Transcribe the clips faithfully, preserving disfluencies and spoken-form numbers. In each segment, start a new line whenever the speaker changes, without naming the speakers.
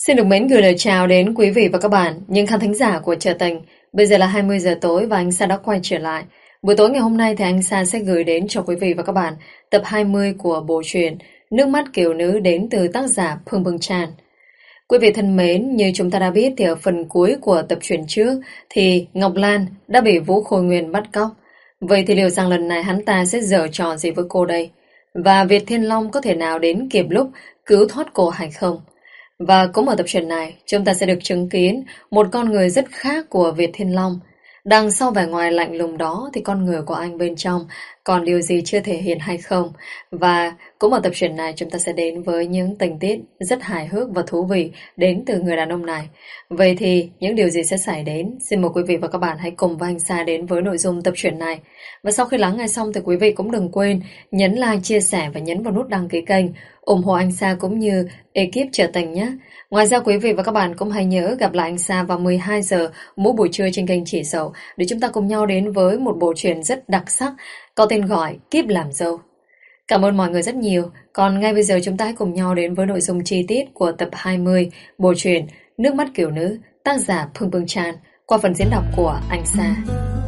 Xin được mến gửi lời chào đến quý vị và các bạn, những khán thính giả của Trờ Tình. Bây giờ là hai mươi giờ tối và anh Sa đã quay trở lại. Buổi tối ngày hôm nay thì anh Sa sẽ gửi đến cho quý vị và các bạn tập hai mươi của bộ truyện Nước mắt kiểu nữ đến từ tác giả Phương Bưng Chan. Quý vị thân mến, như chúng ta đã biết thì ở phần cuối của tập truyện trước thì Ngọc Lan đã bị Vũ Khôi Nguyên bắt cóc. Vậy thì liệu rằng lần này hắn ta sẽ giở trò gì với cô đây? Và Việt Thiên Long có thể nào đến kịp lúc cứu thoát cô hay không? Và cũng ở tập truyện này, chúng ta sẽ được chứng kiến một con người rất khác của Việt Thiên Long. Đằng sau vẻ ngoài lạnh lùng đó thì con người của anh bên trong còn điều gì chưa thể hiện hay không. Và cũng ở tập truyện này chúng ta sẽ đến với những tình tiết rất hài hước và thú vị đến từ người đàn ông này. Vậy thì những điều gì sẽ xảy đến? Xin mời quý vị và các bạn hãy cùng với anh Sa đến với nội dung tập truyện này. Và sau khi lắng nghe xong thì quý vị cũng đừng quên nhấn like, chia sẻ và nhấn vào nút đăng ký kênh, ủng hộ anh Sa cũng như ekip Trờ Tình nhé. Ngoài ra quý vị và các bạn cũng hãy nhớ gặp lại anh Sa vào mười hai giờ mỗi buổi trưa trên kênh Chỉ Sầu để chúng ta cùng nhau đến với một bộ truyện rất đặc sắc có tên gọi Kiếp Làm Dâu. Cảm ơn mọi người rất nhiều. Còn ngay bây giờ chúng ta hãy cùng nhau đến với nội dung chi tiết của tập hai mươi bộ truyện Nước Mắt Kiểu Nữ, tác giả Phương Bưng Chan, qua phần diễn đọc của anh Sa.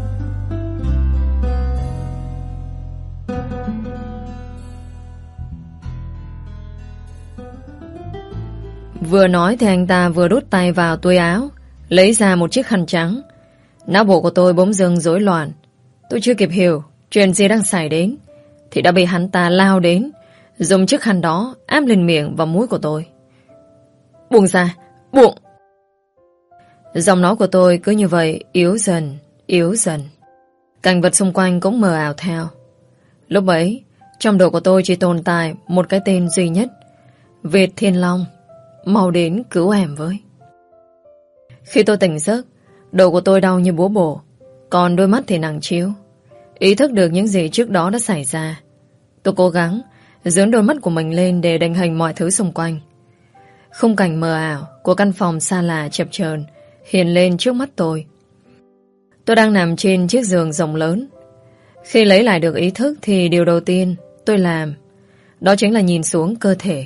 Vừa nói thì anh ta vừa đút tay vào túi áo, lấy ra một chiếc khăn trắng. Não bộ của tôi bỗng dưng rối loạn. Tôi chưa kịp hiểu chuyện gì đang xảy đến thì đã bị hắn ta lao đến, dùng chiếc khăn đó áp lên miệng và mũi của tôi. Buông ra, buông! Giọng nói của tôi cứ như vậy yếu dần, yếu dần. Cảnh vật xung quanh cũng mờ ảo theo. Lúc ấy, trong đầu của tôi chỉ tồn tại một cái tên duy nhất: Việt Thiên Long. Mau đến cứu em với. Khi tôi tỉnh giấc, đầu của tôi đau như búa bổ, còn đôi mắt thì nặng trĩu. Ý thức được những gì trước đó đã xảy ra, tôi cố gắng dướn đôi mắt của mình lên để định hình mọi thứ xung quanh. Khung cảnh mờ ảo của căn phòng xa lạ chập chờn hiện lên trước mắt tôi. Tôi đang nằm trên chiếc giường rộng lớn. Khi lấy lại được ý thức thì điều đầu tiên tôi làm đó chính là nhìn xuống cơ thể.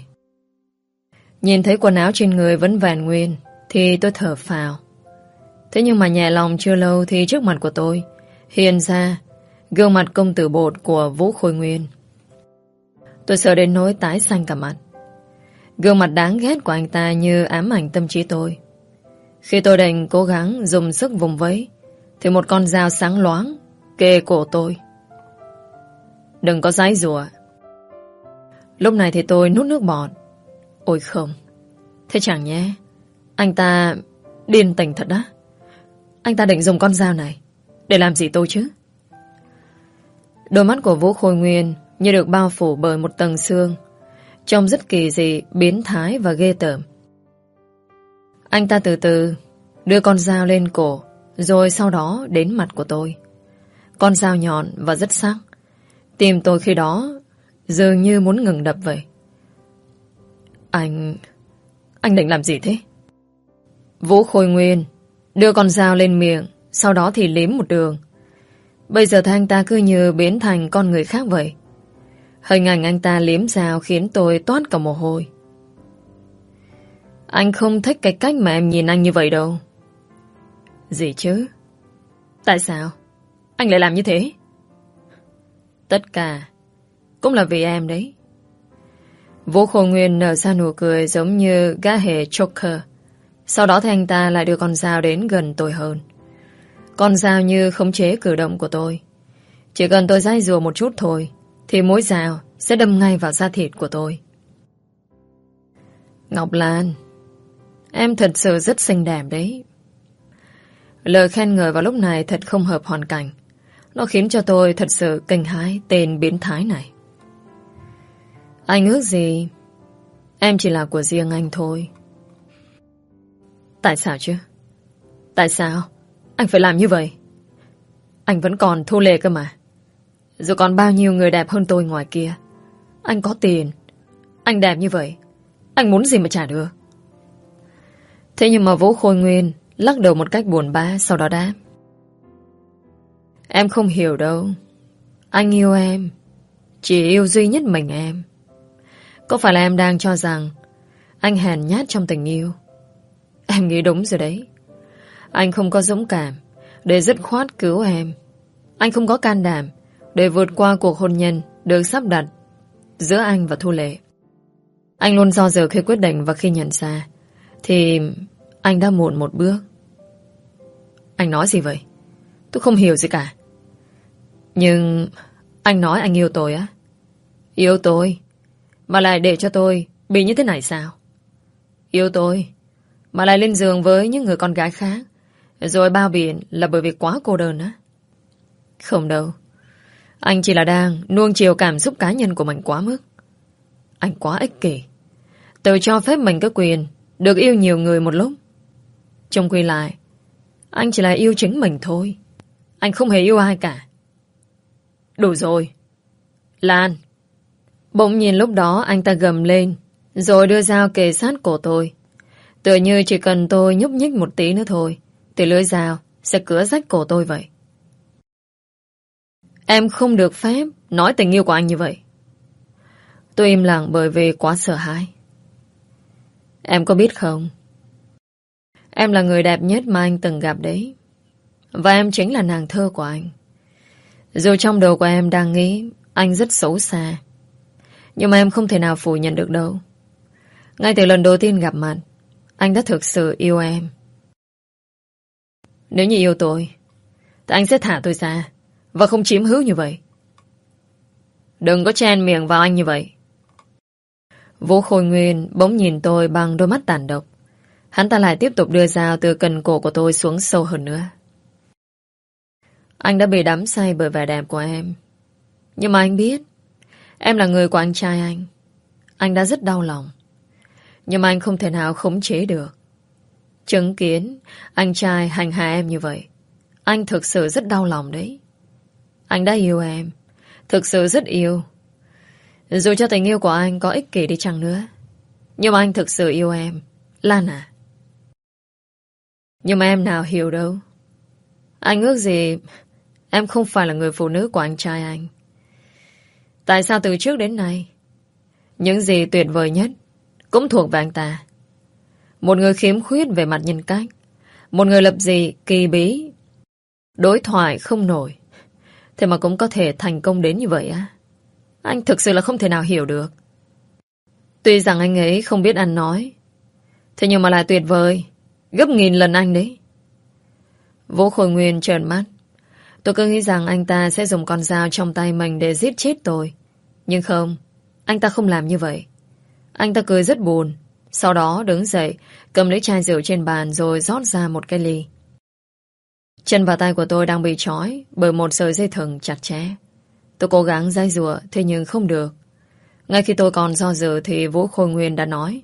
Nhìn thấy quần áo trên người vẫn vẹn nguyên thì tôi thở phào. Thế nhưng mà nhẹ lòng chưa lâu thì trước mặt của tôi hiện ra gương mặt công tử bột của Vũ Khôi Nguyên. Tôi sợ đến nỗi tái xanh cả mặt. Gương mặt đáng ghét của anh ta như ám ảnh tâm trí tôi. Khi tôi định cố gắng dùng sức vùng vẫy thì một con dao sáng loáng kề cổ tôi. Đừng có giãy giụa. Lúc này thì tôi nuốt nước bọt. Ôi không, thế chẳng nhé anh ta điên tỉnh thật đó. Anh ta định dùng con dao này để làm gì tôi chứ? Đôi mắt của Vũ Khôi Nguyên như được bao phủ bởi một tầng sương, trông rất kỳ dị, biến thái và ghê tởm. Anh ta từ từ đưa con dao lên cổ, rồi sau đó đến mặt của tôi. Con dao nhọn và rất sắc. Tim tôi khi đó dường như muốn ngừng đập vậy. Anh... Anh định làm gì thế? Vũ Khôi Nguyên đưa con dao lên miệng, sau đó thì liếm một đường. Bây giờ thì anh ta cứ như biến thành con người khác vậy. Hình ảnh anh ta liếm dao khiến tôi toát cả mồ hôi. Anh không thích cái cách mà em nhìn anh như vậy đâu. Gì chứ? Tại sao anh lại làm như thế? Tất cả cũng là vì em đấy. Vũ Khôi Nguyên nở ra nụ cười giống như gã hề Joker. Sau đó thì anh ta lại đưa con dao đến gần tôi hơn. Con dao như khống chế cử động của tôi. Chỉ cần tôi giãy giụa một chút thôi thì mũi dao sẽ đâm ngay vào da thịt của tôi. Ngọc Lan, em thật sự rất xinh đẹp đấy. Lời khen ngợi vào lúc này thật không hợp hoàn cảnh. Nó khiến cho tôi thật sự kinh hãi tên biến thái này. Anh ước gì em chỉ là của riêng anh thôi. Tại sao chứ? Tại sao anh phải làm như vậy? Anh vẫn còn thô lệ cơ mà. Rồi còn bao nhiêu người đẹp hơn tôi ngoài kia. Anh có tiền, anh đẹp như vậy, anh muốn gì mà trả được. Thế nhưng mà Vũ Khôi Nguyên lắc đầu một cách buồn bã, sau đó đáp: Em không hiểu đâu. Anh yêu em, chỉ yêu duy nhất mình em. Có phải là em đang cho rằng anh hèn nhát trong tình yêu, Em nghĩ đúng rồi đấy. Anh không có dũng cảm để dứt khoát cứu em. Anh không có can đảm để vượt qua cuộc hôn nhân được sắp đặt giữa anh và Thu Lệ. Anh luôn do dự khi quyết định, và khi nhận ra thì anh đã muộn một bước. Anh nói gì vậy? Tôi không hiểu gì cả. Nhưng anh nói anh yêu tôi á? Yêu tôi mà lại để cho tôi bị như thế này sao? Yêu tôi mà lại lên giường với những người con gái khác, rồi bao biện là bởi vì quá cô đơn á? Không đâu. Anh chỉ là đang nuông chiều cảm xúc cá nhân của mình quá mức. Anh quá ích kỷ, tự cho phép mình cái quyền được yêu nhiều người một lúc. Trong quy lại, anh chỉ là yêu chính mình thôi. Anh không hề yêu ai cả. Đủ rồi, Lan. Bỗng nhìn lúc đó anh ta gầm lên, rồi đưa dao kề sát cổ tôi. Tựa như chỉ cần tôi nhúc nhích một tí nữa thôi thì lưỡi dao sẽ cứa rách cổ tôi vậy. Em không được phép nói tình yêu của anh như vậy. Tôi im lặng bởi vì quá sợ hãi. Em có biết không, em là người đẹp nhất mà anh từng gặp đấy. Và em chính là nàng thơ của anh. Dù trong đầu của em đang nghĩ anh rất xấu xa, nhưng mà em không thể nào phủ nhận được đâu. Ngay từ lần đầu tiên gặp mặt, anh đã thực sự yêu em. Nếu như yêu tôi thì anh sẽ thả tôi ra và không chiếm hữu như vậy. Đừng có chen miệng vào anh như vậy. Vũ Khôi Nguyên bỗng nhìn tôi bằng đôi mắt tàn độc. Hắn ta lại tiếp tục đưa dao từ cần cổ của tôi xuống sâu hơn nữa. Anh đã bị đắm say bởi vẻ đẹp của em. Nhưng mà anh biết em là người của anh trai anh. Anh đã rất đau lòng, nhưng mà anh không thể nào khống chế được. Chứng kiến anh trai hành hạ em như vậy, anh thực sự rất đau lòng đấy. Anh đã yêu em, thực sự rất yêu. Dù cho tình yêu của anh có ích kỷ đi chăng nữa, nhưng mà anh thực sự yêu em, Lan à. Nhưng mà em nào hiểu đâu. Anh ước gì em không phải là người phụ nữ của anh trai anh. Tại sao từ trước đến nay những gì tuyệt vời nhất cũng thuộc về anh ta? Một người khiếm khuyết về mặt nhân cách, một người lập dị, kỳ bí, đối thoại không nổi, thế mà cũng có thể thành công đến như vậy á? Anh thực sự là không thể nào hiểu được. Tuy rằng anh ấy không biết ăn nói, thế nhưng mà lại tuyệt vời gấp nghìn lần anh đấy. Vũ Khôi Nguyên trợn mắt. Tôi cứ nghĩ rằng anh ta sẽ dùng con dao trong tay mình để giết chết tôi. Nhưng không, anh ta không làm như vậy. Anh ta cười rất buồn, sau đó đứng dậy, cầm lấy chai rượu trên bàn rồi rót ra một cái ly. Chân và tay của tôi đang bị trói bởi một sợi dây thừng chặt chẽ. Tôi cố gắng giãy giụa, thế nhưng không được. Ngay khi tôi còn do dự thì Vũ Khôi Nguyên đã nói: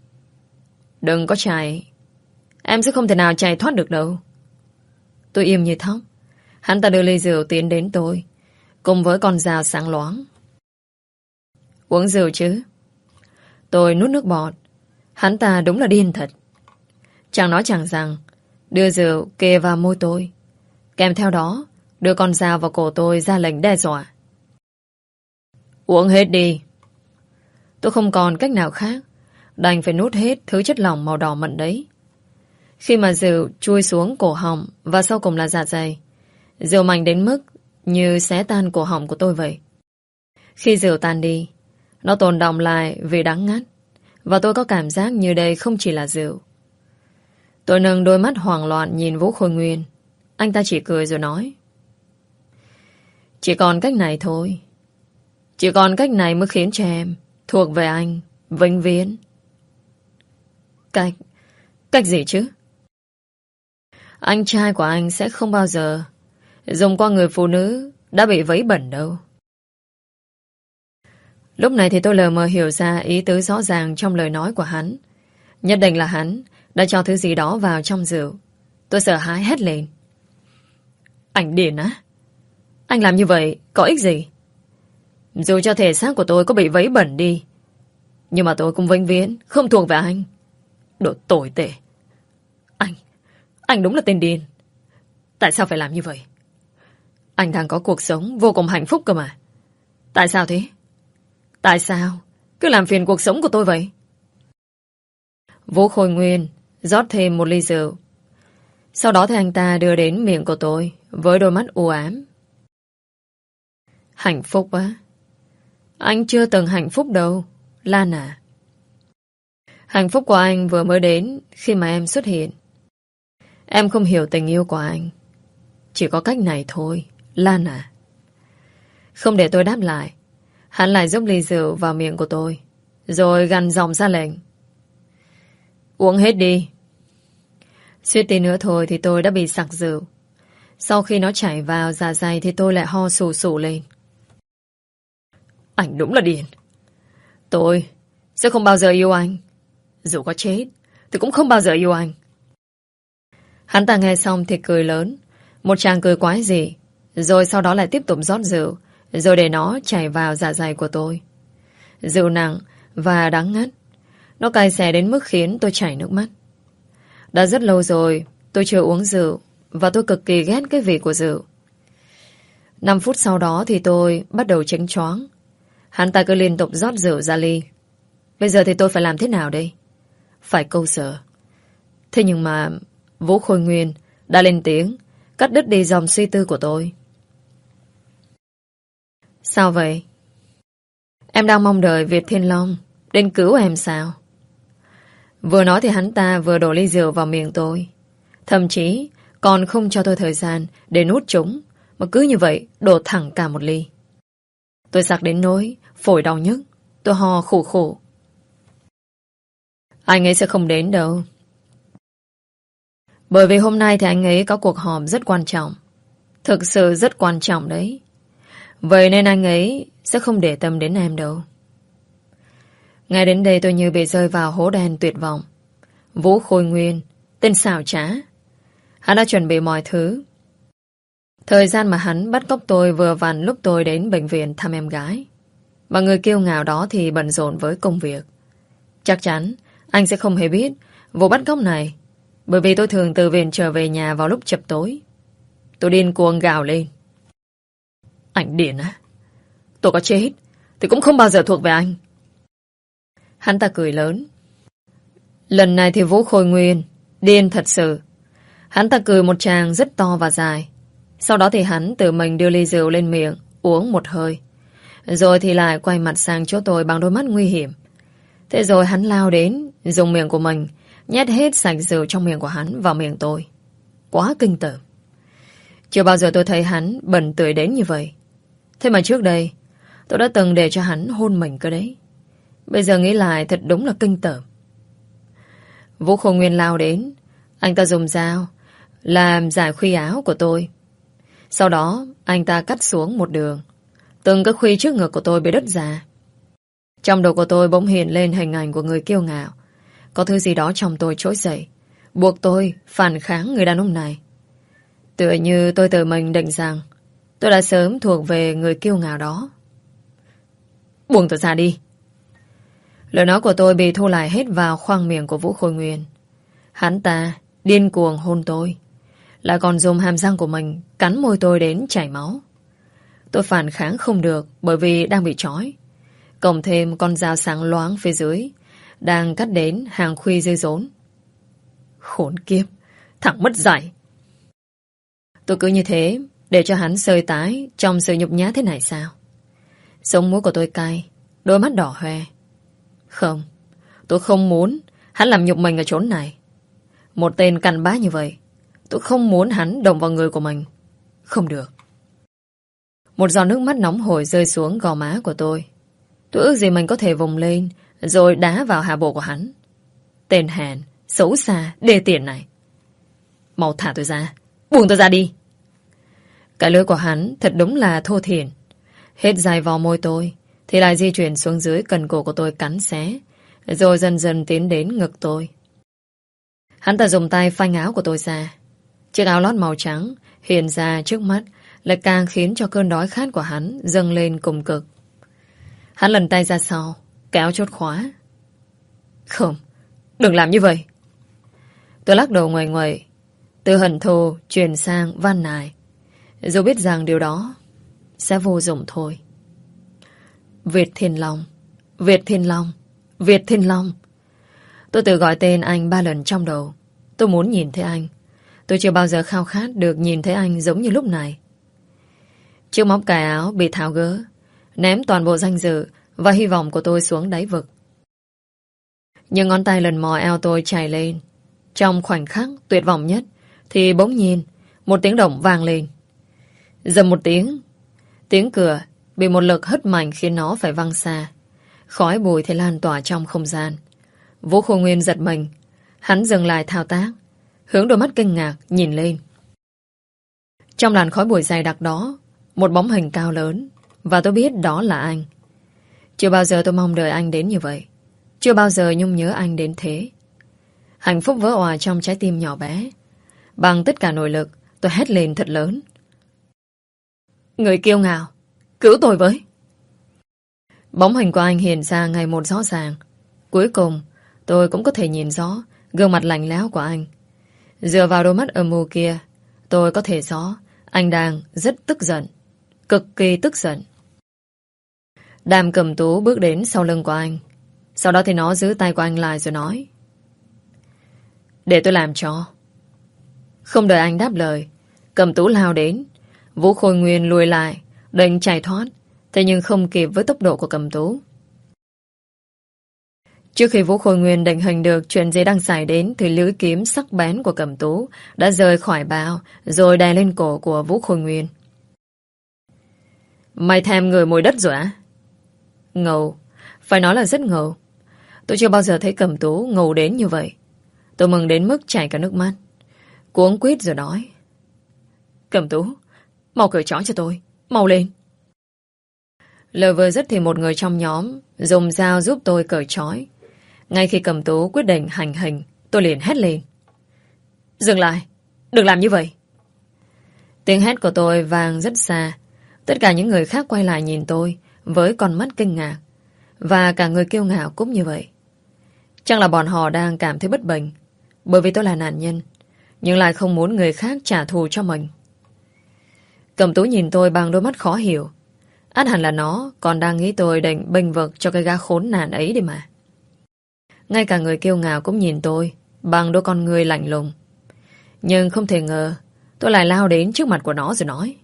Đừng có chạy. Em sẽ không thể nào chạy thoát được đâu. Tôi im như thóc. Hắn ta đưa ly rượu tiến đến tôi, cùng với con dao sáng loáng. Uống rượu chứ? Tôi nuốt nước bọt. Hắn ta đúng là điên thật. Chẳng nói chẳng rằng, đưa rượu kề vào môi tôi, kèm theo đó đưa con dao vào cổ tôi ra lệnh đe dọa. Uống hết đi. Tôi không còn cách nào khác, đành phải nuốt hết thứ chất lỏng màu đỏ mận đấy. Khi mà rượu chui xuống cổ họng và sau cùng là dạ dày, rượu mạnh đến mức như xé tan cổ họng của tôi vậy. Khi rượu tan đi, nó tồn đọng lại vì đắng ngắt, và tôi có cảm giác như đây không chỉ là rượu. Tôi nâng đôi mắt hoảng loạn nhìn Vũ Khôi Nguyên. Anh ta chỉ cười rồi nói: Chỉ còn cách này thôi. Chỉ còn cách này mới khiến cho em thuộc về anh vĩnh viễn. Cách? Cách gì chứ? Anh trai của anh sẽ không bao giờ dùng qua người phụ nữ đã bị vấy bẩn đâu. Lúc này thì tôi lờ mờ hiểu ra ý tứ rõ ràng trong lời nói của hắn. Nhất định là hắn đã cho thứ gì đó vào trong rượu. Tôi sợ hãi hét lên: Anh điên á? Anh làm như vậy có ích gì? Dù cho thể xác của tôi có bị vấy bẩn đi, nhưng mà tôi cũng vĩnh viễn không thuộc về anh. Đồ tồi tệ. Anh Anh đúng là tên điên. Tại sao phải làm như vậy? Anh đang có cuộc sống vô cùng hạnh phúc cơ mà. Tại sao thế? Tại sao cứ làm phiền cuộc sống của tôi vậy? Vũ Khôi Nguyên rót thêm một ly rượu. Sau đó thì anh ta đưa đến miệng của tôi với đôi mắt u ám. Hạnh phúc á? Anh chưa từng hạnh phúc đâu, Lan à. Hạnh phúc của anh vừa mới đến khi mà em xuất hiện. Em không hiểu tình yêu của anh. Chỉ có cách này thôi, Lan à. Không để tôi đáp lại, hắn lại dốc ly rượu vào miệng của tôi, rồi gằn giọng ra lệnh. Uống hết đi. Suýt tí nữa thôi thì tôi đã bị sặc rượu. Sau khi nó chảy vào dạ dày thì tôi lại ho sù sù lên. Anh đúng là điên. Tôi sẽ không bao giờ yêu anh. Dù có chết thì cũng không bao giờ yêu anh. Hắn ta nghe xong thì cười lớn, một tràng cười quái dị, rồi sau đó lại tiếp tục rót rượu, rồi để nó chảy vào dạ dày của tôi. Rượu nặng và đắng ngắt. Nó cay xè đến mức khiến tôi chảy nước mắt. Đã rất lâu rồi tôi chưa uống rượu, và tôi cực kỳ ghét cái vị của rượu. Năm phút sau đó thì tôi bắt đầu chênh choáng. Hắn ta cứ liên tục rót rượu ra ly. Bây giờ thì tôi phải làm thế nào đây? Phải câu giờ. Thế nhưng mà Vũ Khôi Nguyên đã lên tiếng, cắt đứt đi dòng suy tư của tôi. Sao vậy? Em đang mong đợi Việt Thiên Long đến cứu em sao? Vừa nói thì hắn ta vừa đổ ly rượu vào miệng tôi. Thậm chí còn không cho tôi thời gian để nuốt chúng, mà cứ như vậy đổ thẳng cả một ly. Tôi sặc đến nỗi phổi đau nhức. Tôi ho khủ khủ. Anh ấy sẽ không đến đâu. Bởi vì hôm nay thì anh ấy có cuộc họp rất quan trọng. Thực sự rất quan trọng đấy. Vậy nên anh ấy sẽ không để tâm đến em đâu. Ngay đến đây tôi như bị rơi vào hố đen tuyệt vọng. Vũ Khôi Nguyên, tên xảo trá. Hắn đã chuẩn bị mọi thứ. Thời gian mà hắn bắt cóc tôi vừa vặn lúc tôi đến bệnh viện thăm em gái. Và người kiêu ngạo đó thì bận rộn với công việc. Chắc chắn anh sẽ không hề biết vụ bắt cóc này, bởi vì tôi thường từ viện trở về nhà vào lúc chập tối. Tôi điên cuồng gào lên. Anh điên á? Tôi có chết thì cũng không bao giờ thuộc về anh. Hắn ta cười lớn. Lần này thì Vũ Khôi Nguyên điên thật sự. Hắn ta cười một tràng rất to và dài. Sau đó thì hắn tự mình đưa ly rượu lên miệng, uống một hơi. Rồi thì lại quay mặt sang chỗ tôi bằng đôi mắt nguy hiểm. Thế rồi hắn lao đến, dùng miệng của mình nhét hết sạch rượu trong miệng của hắn vào miệng tôi. Quá kinh tởm. Chưa bao giờ tôi thấy hắn bẩn tưởi đến như vậy. Thế mà trước đây tôi đã từng để cho hắn hôn mình cơ đấy. Bây giờ nghĩ lại thật đúng là kinh tởm. Vũ Khôi Nguyên lao đến. Anh ta dùng dao làm giải khuy áo của tôi. Sau đó anh ta cắt xuống một đường. Từng cái khuy trước ngực của tôi bị đứt ra. Trong đầu của tôi bỗng hiện lên hình ảnh của người kiêu ngạo. Có thứ gì đó trong tôi trỗi dậy, buộc tôi phản kháng người đàn ông này. Tựa như tôi tự mình định rằng tôi đã sớm thuộc về người kiêu ngạo đó. Buông tôi ra đi. Lời nói của tôi bị thu lại hết vào khoang miệng của Vũ Khôi Nguyên. Hắn ta điên cuồng hôn tôi, lại còn dùng hàm răng của mình cắn môi tôi đến chảy máu. Tôi phản kháng không được bởi vì đang bị trói. Cộng thêm con dao sáng loáng phía dưới đang cắt đến hàng khuy dây rốn. Khốn kiếp, thằng mất dạy. Tôi cứ như thế để cho hắn sơi tái trong sự nhục nhã thế này sao? Sống mũi của tôi cay, đôi mắt đỏ hoe. Không, tôi không muốn hắn làm nhục mình ở chốn này. Một tên cặn bã như vậy, tôi không muốn hắn động vào người của mình. Không được. Một giọt nước mắt nóng hổi rơi xuống gò má của tôi. Tôi ước gì mình có thể vùng lên rồi đá vào hạ bộ của hắn. Tên hèn, xấu xa, đê tiện này. Mau thả tôi ra. Buông tôi ra đi. Cái lưỡi của hắn thật đúng là thô thiển. Hết dài vào môi tôi thì lại di chuyển xuống dưới cần cổ của tôi cắn xé, rồi dần dần tiến đến ngực tôi. Hắn ta dùng tay phanh áo của tôi ra. Chiếc áo lót màu trắng hiện ra trước mắt lại càng khiến cho cơn đói khát của hắn dâng lên cùng cực. Hắn lần tay ra sau, kéo chốt khóa. Không, đừng làm như vậy. Tôi lắc đầu ngoài ngoài, từ hận thù chuyển sang van nài, dù biết rằng điều đó sẽ vô dụng thôi. Việt Thiên Long, Việt Thiên Long, Việt Thiên Long. Tôi tự gọi tên anh ba lần trong đầu. Tôi muốn nhìn thấy anh. Tôi chưa bao giờ khao khát được nhìn thấy anh giống như lúc này. Chiếc móc cài áo bị tháo gỡ, ném toàn bộ danh dự và hy vọng của tôi xuống đáy vực. Nhưng ngón tay lần mò eo tôi chảy lên. Trong khoảnh khắc tuyệt vọng nhất thì bỗng nhiên một tiếng động vang lên. Dầm một tiếng. Tiếng cửa bị một lực hất mạnh khiến nó phải văng xa. Khói bụi thì lan tỏa trong không gian. Vũ Khôi Nguyên giật mình. Hắn dừng lại thao tác, hướng đôi mắt kinh ngạc nhìn lên. Trong làn khói bụi dày đặc đó, một bóng hình cao lớn, và tôi biết đó là anh. Chưa bao giờ tôi mong đợi anh đến như vậy. Chưa bao giờ nhung nhớ anh đến thế. Hạnh phúc vỡ òa trong trái tim nhỏ bé. Bằng tất cả nội lực, tôi hét lên thật lớn. Người kiêu ngạo, cứu tôi với. Bóng hình của anh hiện ra ngày một rõ ràng. Cuối cùng, tôi cũng có thể nhìn rõ gương mặt lạnh lẽo của anh. Dựa vào đôi mắt âm u kia, tôi có thể rõ anh đang rất tức giận. Cực kỳ tức giận. Đàm Cẩm Tú bước đến sau lưng của anh. Sau đó thì nó giữ tay của anh lại rồi nói: để tôi làm cho. Không đợi anh đáp lời, Cẩm Tú lao đến. Vũ Khôi Nguyên lùi lại, định chạy thoát, thế nhưng không kịp với tốc độ của Cẩm Tú. Trước khi Vũ Khôi Nguyên định hình được chuyện gì đang xảy đến thì lưỡi kiếm sắc bén của Cẩm Tú đã rời khỏi bao rồi đè lên cổ của Vũ Khôi Nguyên. Mày thèm người mùi đất rồi á? Ngầu. Phải nói là rất ngầu. Tôi chưa bao giờ thấy Cẩm Tú ngầu đến như vậy. Tôi mừng đến mức chảy cả nước mắt. Cuống quýt rồi nói: Cẩm Tú, mau cởi trói cho tôi. Mau lên. Lời vừa dứt thì một người trong nhóm dùng dao giúp tôi cởi trói. Ngay khi Cẩm Tú quyết định hành hình, tôi liền hét lên: dừng lại, đừng làm như vậy. Tiếng hét của tôi vang rất xa. Tất cả những người khác quay lại nhìn tôi với con mắt kinh ngạc. Và cả người kiêu ngạo cũng như vậy. Chắc là bọn họ đang cảm thấy bất bình, bởi vì tôi là nạn nhân, nhưng lại không muốn người khác trả thù cho mình. Cẩm Tú nhìn tôi bằng đôi mắt khó hiểu. Ắt hẳn là nó còn đang nghĩ tôi định bênh vực cho cái gã khốn nạn ấy đi mà. Ngay cả người kiêu ngạo cũng nhìn tôi bằng đôi con người lạnh lùng. Nhưng không thể ngờ tôi lại lao đến trước mặt của nó rồi nói: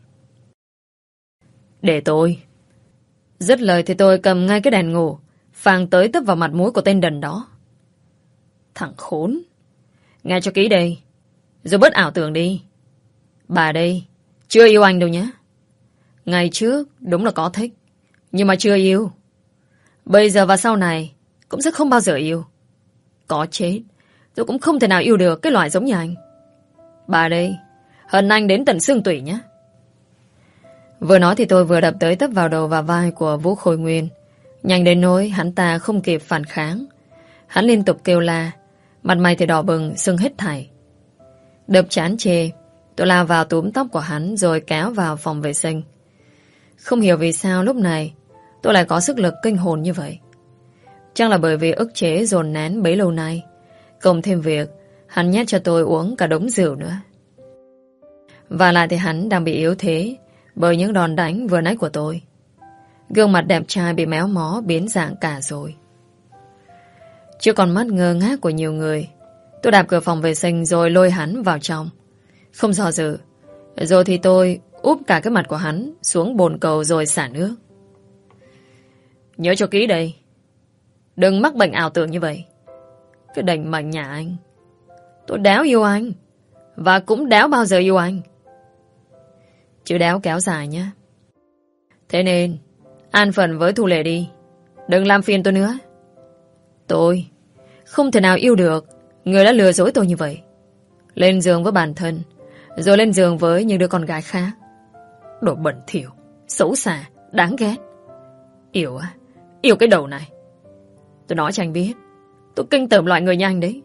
để tôi. Dứt lời thì tôi cầm ngay cái đèn ngủ, phang tới tấp vào mặt mũi của tên đần đó. Thằng khốn. Nghe cho kỹ đây, rồi bớt ảo tưởng đi. Bà đây chưa yêu anh đâu nhé. Ngày trước đúng là có thích, nhưng mà chưa yêu. Bây giờ và sau này cũng sẽ không bao giờ yêu. Có chết tôi cũng không thể nào yêu được cái loại giống như anh. Bà đây hận anh đến tận xương tủy nhé. Vừa nói thì tôi vừa đập tới tấp vào đầu và vai của Vũ Khôi Nguyên. Nhanh đến nỗi hắn ta không kịp phản kháng. Hắn liên tục kêu la, mặt mày thì đỏ bừng, sưng hết thảy. Đập chán chê, tôi lao vào túm tóc của hắn rồi kéo vào phòng vệ sinh. Không hiểu vì sao lúc này tôi lại có sức lực kinh hồn như vậy. Chắc là bởi vì ức chế dồn nén bấy lâu nay, cộng thêm việc hắn nhét cho tôi uống cả đống rượu nữa. Và lại thì hắn đang bị yếu thế bởi những đòn đánh vừa nãy của tôi. Gương mặt đẹp trai bị méo mó biến dạng cả rồi. Trước con mắt ngơ ngác của nhiều người, tôi đạp cửa phòng vệ sinh rồi lôi hắn vào trong. Không do dự. Rồi thì tôi úp cả cái mặt của hắn xuống bồn cầu rồi xả nước. Nhớ cho kỹ đây, đừng mắc bệnh ảo tưởng như vậy. Cái đành mệnh nhà anh. Tôi đéo yêu anh, và cũng đéo bao giờ yêu anh. Chứ đéo kéo dài nhé. Thế nên an phận với Thu Lệ đi, đừng làm phiền tôi nữa. Tôi không thể nào yêu được người đã lừa dối tôi như vậy. Lên giường với bản thân, rồi lên giường với những đứa con gái khác. Đồ bẩn thỉu, xấu xa, đáng ghét. Yêu á, yêu cái đầu này. Tôi nói cho anh biết, tôi kinh tởm loại người như anh đấy.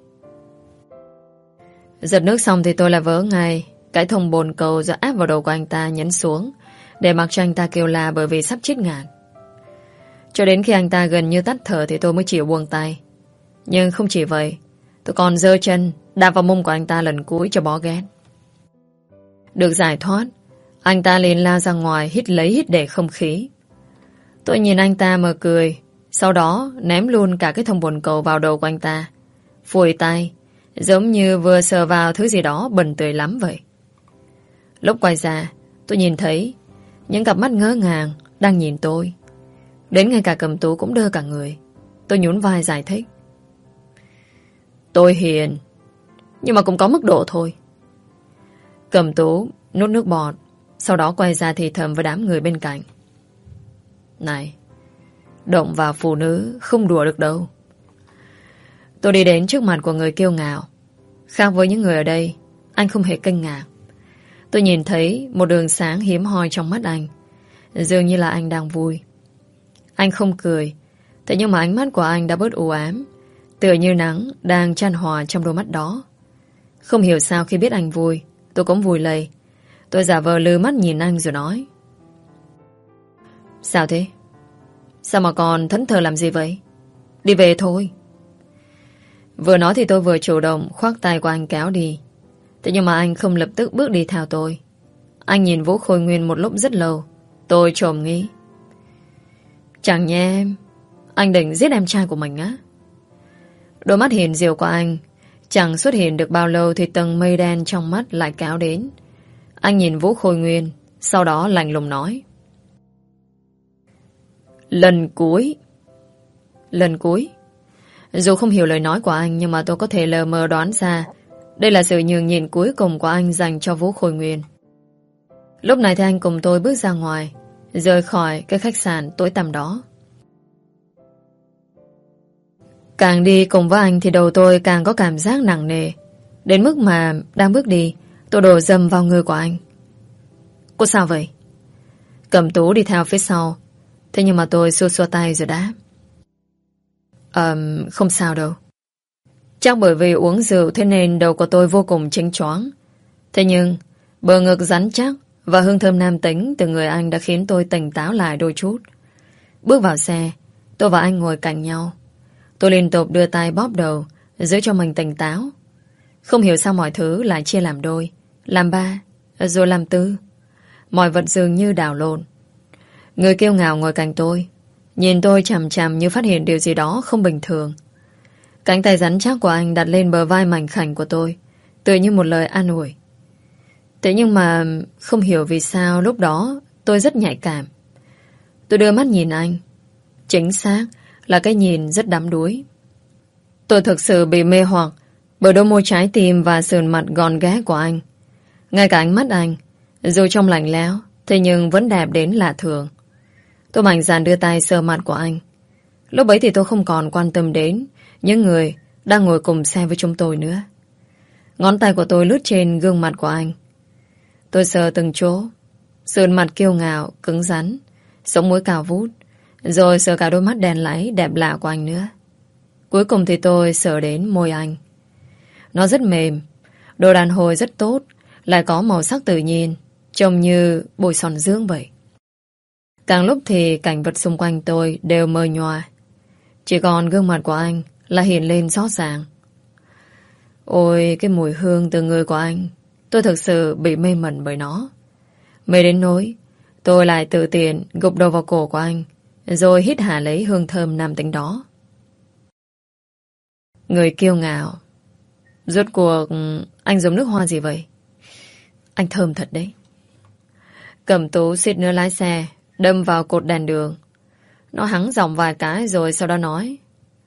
Giật nước xong thì tôi lại vớ ngay cái thùng bồn cầu rồi áp vào đầu của anh ta, nhấn xuống để mặc cho anh ta kêu la bởi vì sắp chết ngạt. Cho đến khi anh ta gần như tắt thở thì tôi mới chịu buông tay. Nhưng không chỉ vậy, tôi còn giơ chân đạp vào mông của anh ta lần cuối cho bó ghét. Được giải thoát, anh ta liền la ra ngoài hít lấy hít để không khí. Tôi nhìn anh ta mà cười, sau đó ném luôn cả cái thùng bồn cầu vào đầu của anh ta, phủi tay, giống như vừa sờ vào thứ gì đó bẩn tươi lắm vậy. Lúc quay ra, tôi nhìn thấy những cặp mắt ngỡ ngàng đang nhìn tôi. Đến ngay cả Cẩm Tú cũng đơ cả người. Tôi nhún vai giải thích. Tôi hiền, nhưng mà cũng có mức độ thôi. Cẩm Tú nuốt nước bọt, sau đó quay ra thì thầm với đám người bên cạnh. Này, động vào phụ nữ không đùa được đâu. Tôi đi đến trước mặt của người kiêu ngạo. Khác với những người ở đây, anh không hề kinh ngạc. Tôi nhìn thấy một đường sáng hiếm hoi trong mắt anh. Dường như là anh đang vui. Anh không cười, thế nhưng mà ánh mắt của anh đã bớt u ám, tựa như nắng đang chan hòa trong đôi mắt đó. Không hiểu sao khi biết anh vui, tôi cũng vui lây. Tôi giả vờ lừ mắt nhìn anh rồi nói. Sao thế? Sao mà còn thẫn thờ làm gì vậy? Đi về thôi. Vừa nói thì tôi vừa chủ động khoác tay của anh kéo đi. Thế nhưng mà anh không lập tức bước đi theo tôi. Anh nhìn Vũ Khôi Nguyên một lúc rất lâu. Tôi trộm nghĩ. Chẳng nhẽ em anh định giết em trai của mình á? Đôi mắt hiền diệu của anh chẳng xuất hiện được bao lâu thì tầng mây đen trong mắt lại kéo đến. Anh nhìn Vũ Khôi Nguyên, sau đó lạnh lùng nói. Lần cuối. Lần cuối. Dù không hiểu lời nói của anh, nhưng mà tôi có thể lờ mờ đoán ra đây là sự nhường nhịn cuối cùng của anh dành cho Vũ Khôi Nguyên. Lúc này thì anh cùng tôi bước ra ngoài, rời khỏi cái khách sạn tối tăm đó. Càng đi cùng với anh thì đầu tôi càng có cảm giác nặng nề, đến mức mà đang bước đi tôi đổ dầm vào người của anh. Cô sao vậy? Cẩm Tú đi theo phía sau. Thế nhưng mà tôi xua xua tay rồi đáp. Ờ, um, không sao đâu. Chắc bởi vì uống rượu thế nên đầu của tôi vô cùng chênh choáng. Thế nhưng bờ ngực rắn chắc và hương thơm nam tính từ người anh đã khiến tôi tỉnh táo lại đôi chút. Bước vào xe, tôi và anh ngồi cạnh nhau. Tôi liên tục đưa tay bóp đầu, giữ cho mình tỉnh táo. Không hiểu sao mọi thứ lại chia làm đôi, làm ba, rồi làm tư. Mọi vật dường như đảo lộn. Người kiêu ngạo ngồi cạnh tôi, nhìn tôi chằm chằm như phát hiện điều gì đó không bình thường. Cánh tay rắn chắc của anh đặt lên bờ vai mảnh khảnh của tôi, tựa như một lời an ủi. Thế nhưng mà không hiểu vì sao lúc đó tôi rất nhạy cảm. Tôi đưa mắt nhìn anh. Chính xác là cái nhìn rất đắm đuối. Tôi thực sự bị mê hoặc bởi đôi môi trái tim và sườn mặt gòn ghé của anh. Ngay cả ánh mắt anh, dù trong lạnh lẽo, thế nhưng vẫn đẹp đến lạ thường. Tôi mạnh dạn đưa tay sờ mặt của anh. Lúc bấy thì tôi không còn quan tâm đến những người đang ngồi cùng xe với chúng tôi nữa. Ngón tay của tôi lướt trên gương mặt của anh. Tôi sờ từng chỗ, sườn mặt kiêu ngạo, cứng rắn, sống mũi cao vút, rồi sờ cả đôi mắt đen láy đẹp lạ của anh nữa. Cuối cùng thì tôi sờ đến môi anh. Nó rất mềm, độ đàn hồi rất tốt, lại có màu sắc tự nhiên, trông như bôi son dương vậy. Càng lúc thì cảnh vật xung quanh tôi đều mờ nhòa. Chỉ còn gương mặt của anh là hiện lên rõ ràng. Ôi, cái mùi hương từ người của anh, tôi thực sự bị mê mẩn bởi nó. Mê đến nỗi tôi lại tự tiện gục đầu vào cổ của anh, rồi hít hà lấy hương thơm nam tính đó. Người kiêu ngạo. Rốt cuộc anh dùng nước hoa gì vậy? Anh thơm thật đấy. Cẩm Tú suýt nữa lái xe đâm vào cột đèn đường. Nó hắng giọng vài cái rồi sau đó nói.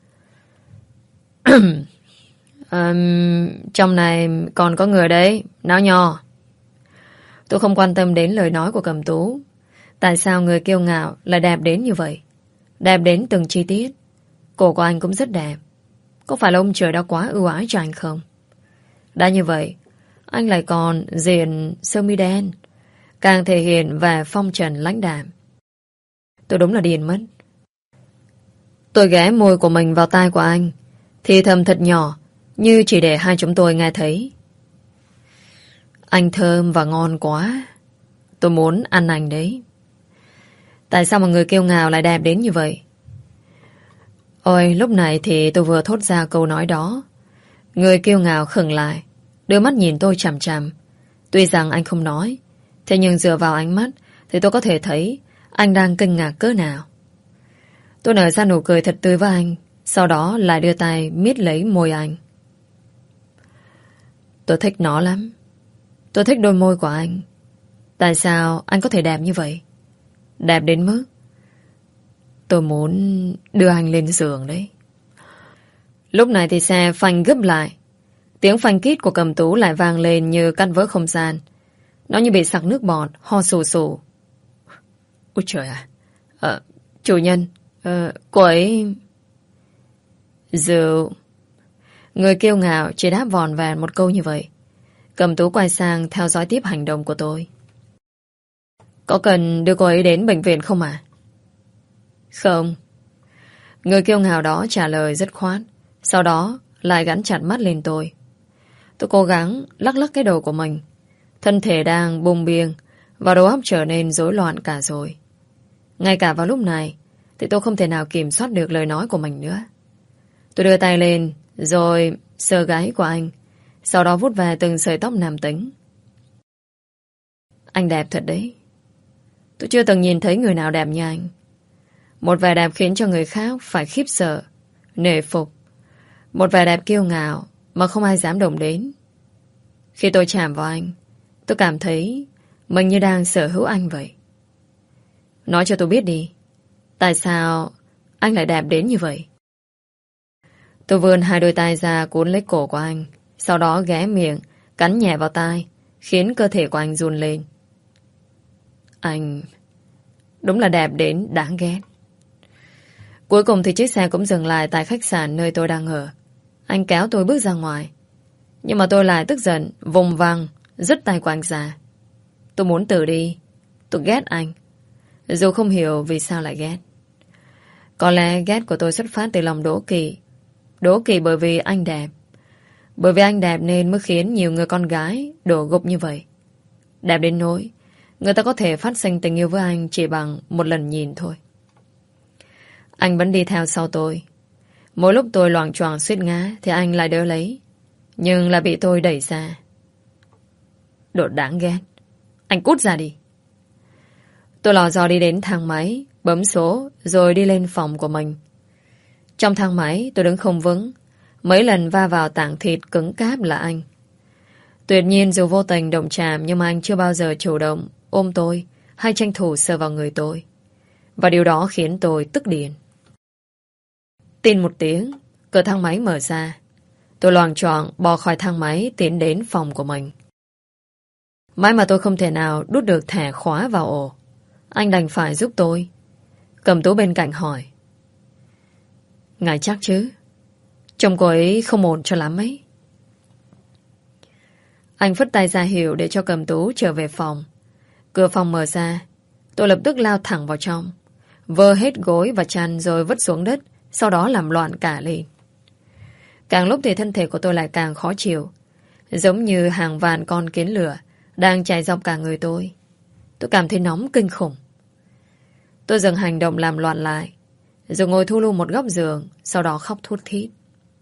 um, Trong này còn có người đấy, nào nhỏ. Tôi không quan tâm đến lời nói của Cẩm Tú. Tại sao người kiêu ngạo lại đẹp đến như vậy? Đẹp đến từng chi tiết. Cổ của anh cũng rất đẹp. Có phải là ông trời đã quá ưu ái cho anh không? Đã như vậy, anh lại còn diện sơ mi đen, càng thể hiện vẻ phong trần lãnh đạm. Tôi đúng là điên mất. Tôi ghé môi của mình vào tai của anh, thì thầm thật nhỏ, như chỉ để hai chúng tôi nghe thấy. Anh thơm và ngon quá. Tôi muốn ăn anh đấy. Tại sao mà người kiêu ngạo lại đẹp đến như vậy? Ôi, lúc này thì tôi vừa thốt ra câu nói đó. Người kiêu ngạo khựng lại, đưa mắt nhìn tôi chằm chằm. Tuy rằng anh không nói, thế nhưng dựa vào ánh mắt thì tôi có thể thấy anh đang kinh ngạc cỡ nào. Tôi nở ra nụ cười thật tươi với anh, sau đó lại đưa tay miết lấy môi anh. Tôi thích nó lắm. Tôi thích đôi môi của anh. Tại sao anh có thể đẹp như vậy? Đẹp đến mức tôi muốn đưa anh lên giường đấy. Lúc này thì xe phanh gấp lại. Tiếng phanh kít của Cầm Tú lại vang lên như căn vỡ không gian. Nó như bị sặc nước bọt, ho sù sù. Ôi trời ạ! À, chủ nhân, à, cô ấy... Dịu. Người kiêu ngạo chỉ đáp vòn vẹn một câu như vậy. Cầm Tú quay sang theo dõi tiếp hành động của tôi. Có cần đưa cô ấy đến bệnh viện không ạ? À? Không. Người kiêu ngạo đó trả lời dứt khoát. Sau đó lại gắn chặt mắt lên tôi. Tôi cố gắng lắc lắc cái đầu của mình. Thân thể đang bùng biêng và đầu óc trở nên rối loạn cả rồi. Ngay cả vào lúc này thì tôi không thể nào kiểm soát được lời nói của mình nữa. Tôi đưa tay lên rồi sờ gáy của anh, sau đó vuốt về từng sợi tóc nam tính. Anh đẹp thật đấy. Tôi chưa từng nhìn thấy người nào đẹp như anh. Một vẻ đẹp khiến cho người khác phải khiếp sợ, nể phục. Một vẻ đẹp kiêu ngạo mà không ai dám động đến. Khi tôi chạm vào anh, tôi cảm thấy mình như đang sở hữu anh vậy. Nói cho tôi biết đi, tại sao anh lại đẹp đến như vậy? Tôi vươn hai đôi tay ra cuốn lấy cổ của anh, sau đó ghé miệng, cắn nhẹ vào tai, khiến cơ thể của anh run lên. Anh đúng là đẹp đến đáng ghét. Cuối cùng thì chiếc xe cũng dừng lại tại khách sạn nơi tôi đang ở. Anh kéo tôi bước ra ngoài. Nhưng mà tôi lại tức giận, vùng vằng, dứt tay của anh ra. Tôi muốn từ đi. Tôi ghét anh. Dù không hiểu vì sao lại ghét. Có lẽ ghét của tôi xuất phát từ lòng đố kỵ. Đố kỵ bởi vì anh đẹp. Bởi vì anh đẹp nên mới khiến nhiều người con gái đổ gục như vậy. Đẹp đến nỗi người ta có thể phát sinh tình yêu với anh chỉ bằng một lần nhìn thôi. Anh vẫn đi theo sau tôi. Mỗi lúc tôi loạng choạng suýt ngã thì anh lại đỡ lấy. Nhưng lại bị tôi đẩy ra. Đồ đáng ghét. Anh cút ra đi. Tôi lò dò đi đến thang máy, bấm số rồi đi lên phòng của mình. Trong thang máy tôi đứng không vững. Mấy lần va vào tảng thịt cứng cáp là anh. Tuyệt nhiên dù vô tình động chạm, nhưng mà anh chưa bao giờ chủ động ôm tôi hay tranh thủ sờ vào người tôi. Và điều đó khiến tôi tức điên. Tin một tiếng, cửa thang máy mở ra. Tôi loạng choạng bò khỏi thang máy tiến đến phòng của mình. May mà tôi không thể nào đút được thẻ khóa vào ổ. Anh đành phải giúp tôi. Cầm Tú bên cạnh hỏi. Ngài chắc chứ? Chồng cô ấy không ổn cho lắm ấy. Anh phất tay ra hiệu để cho Cầm Tú trở về phòng. Cửa phòng mở ra. Tôi lập tức lao thẳng vào trong, vơ hết gối và chăn rồi vứt xuống đất, sau đó làm loạn cả lên. Càng lúc thì thân thể của tôi lại càng khó chịu, giống như hàng vạn con kiến lửa đang chạy dọc cả người tôi. Tôi cảm thấy nóng kinh khủng. Tôi dừng hành động làm loạn lại, rồi ngồi thu lu một góc giường, sau đó khóc thút thít.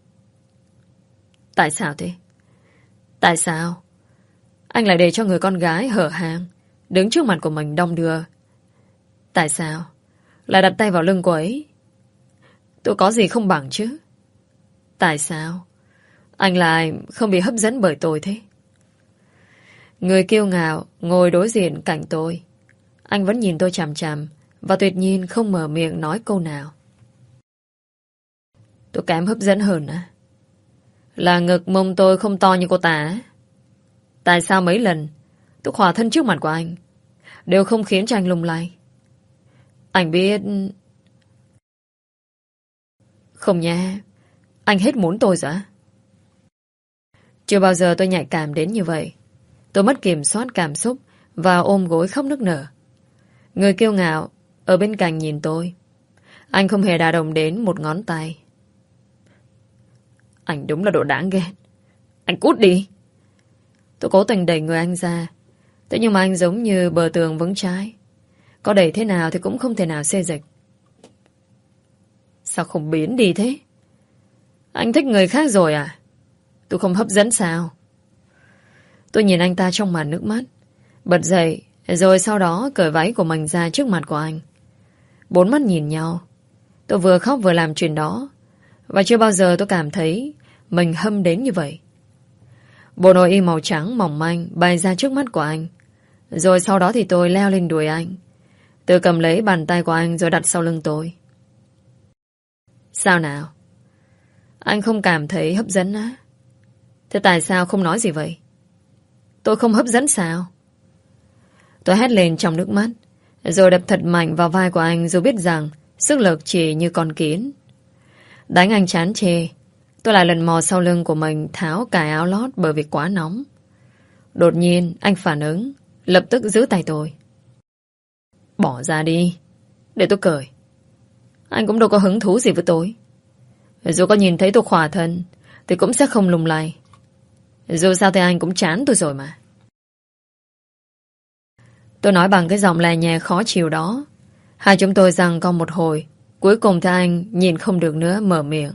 Tại sao thế? Tại sao anh lại để cho người con gái hở hang đứng trước mặt của mình đong đưa? Tại sao lại đặt tay vào lưng cô ấy? Tôi có gì không bằng chứ? Tại sao anh lại không bị hấp dẫn bởi tôi thế? Người kiêu ngạo ngồi đối diện cạnh tôi. Anh vẫn nhìn tôi chằm chằm và tuyệt nhiên không mở miệng nói câu nào. Tôi kém hấp dẫn hơn á? Là ngực mông tôi không to như cô ta á? Tại sao mấy lần tôi khỏa thân trước mặt của anh đều không khiến cho anh lung lay? Anh biết... Không nha, anh hết muốn tôi rồi. Chưa bao giờ tôi nhạy cảm đến như vậy. Tôi mất kiểm soát cảm xúc và ôm gối khóc nức nở. Người kiêu ngạo ở bên cạnh nhìn tôi. Anh không hề đả động đến một ngón tay. Anh đúng là đồ đáng ghét. Anh cút đi. Tôi cố tình đẩy người anh ra. Thế nhưng mà anh giống như bờ tường vững trái. Có đẩy thế nào thì cũng không thể nào xê dịch. Sao không biến đi thế? Anh thích người khác rồi à? Tôi không hấp dẫn sao? Tôi nhìn anh ta trong màn nước mắt, bật dậy, rồi sau đó cởi váy của mình ra trước mặt của anh. Bốn mắt nhìn nhau. Tôi vừa khóc vừa làm chuyện đó. Và chưa bao giờ tôi cảm thấy mình hâm đến như vậy. Bộ nội y màu trắng mỏng manh bay ra trước mắt của anh. Rồi sau đó thì tôi leo lên đùi anh. Tôi cầm lấy bàn tay của anh rồi đặt sau lưng tôi. Sao nào? Anh không cảm thấy hấp dẫn á? Thế tại sao không nói gì vậy? Tôi không hấp dẫn sao? Tôi hét lên trong nước mắt, rồi đập thật mạnh vào vai của anh, dù biết rằng sức lực chỉ như con kiến. Đánh anh chán chê, tôi lại lần mò sau lưng của mình tháo cài áo lót bởi vì quá nóng. Đột nhiên anh phản ứng, lập tức giữ tay tôi. Bỏ ra đi, để tôi cởi. Anh cũng đâu có hứng thú gì với tôi. Dù có nhìn thấy tôi khỏa thân thì cũng sẽ không lung lay. Dù sao thì anh cũng chán tôi rồi mà. Tôi nói bằng cái giọng lè nhè khó chịu đó. Hai chúng tôi giằng co một hồi. Cuối cùng thì anh nhìn không được nữa mở miệng.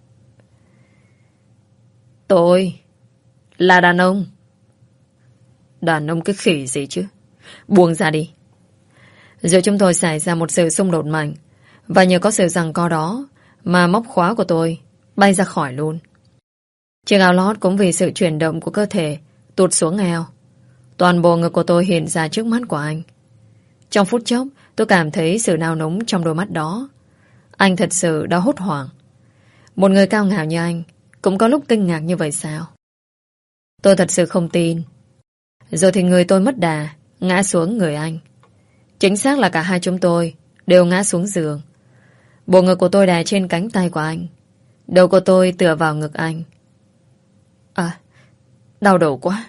Tôi là đàn ông. Đàn ông cái khỉ gì chứ? Buông ra đi. Rồi chúng tôi xảy ra một sự xung đột mạnh. Và nhờ có sự giằng co đó mà móc khóa của tôi bay ra khỏi luôn. Chiếc áo lót cũng vì sự chuyển động của cơ thể tụt xuống eo. Toàn bộ ngực của tôi hiện ra trước mắt của anh. Trong phút chốc tôi cảm thấy sự nao núng trong đôi mắt đó. Anh thật sự đã hốt hoảng. Một người cao ngạo như anh cũng có lúc kinh ngạc như vậy sao? Tôi thật sự không tin. Rồi thì người tôi mất đà, ngã xuống người anh. Chính xác là cả hai chúng tôi đều ngã xuống giường. Bộ ngực của tôi đè trên cánh tay của anh. Đầu của tôi tựa vào ngực anh. À, đau đầu quá.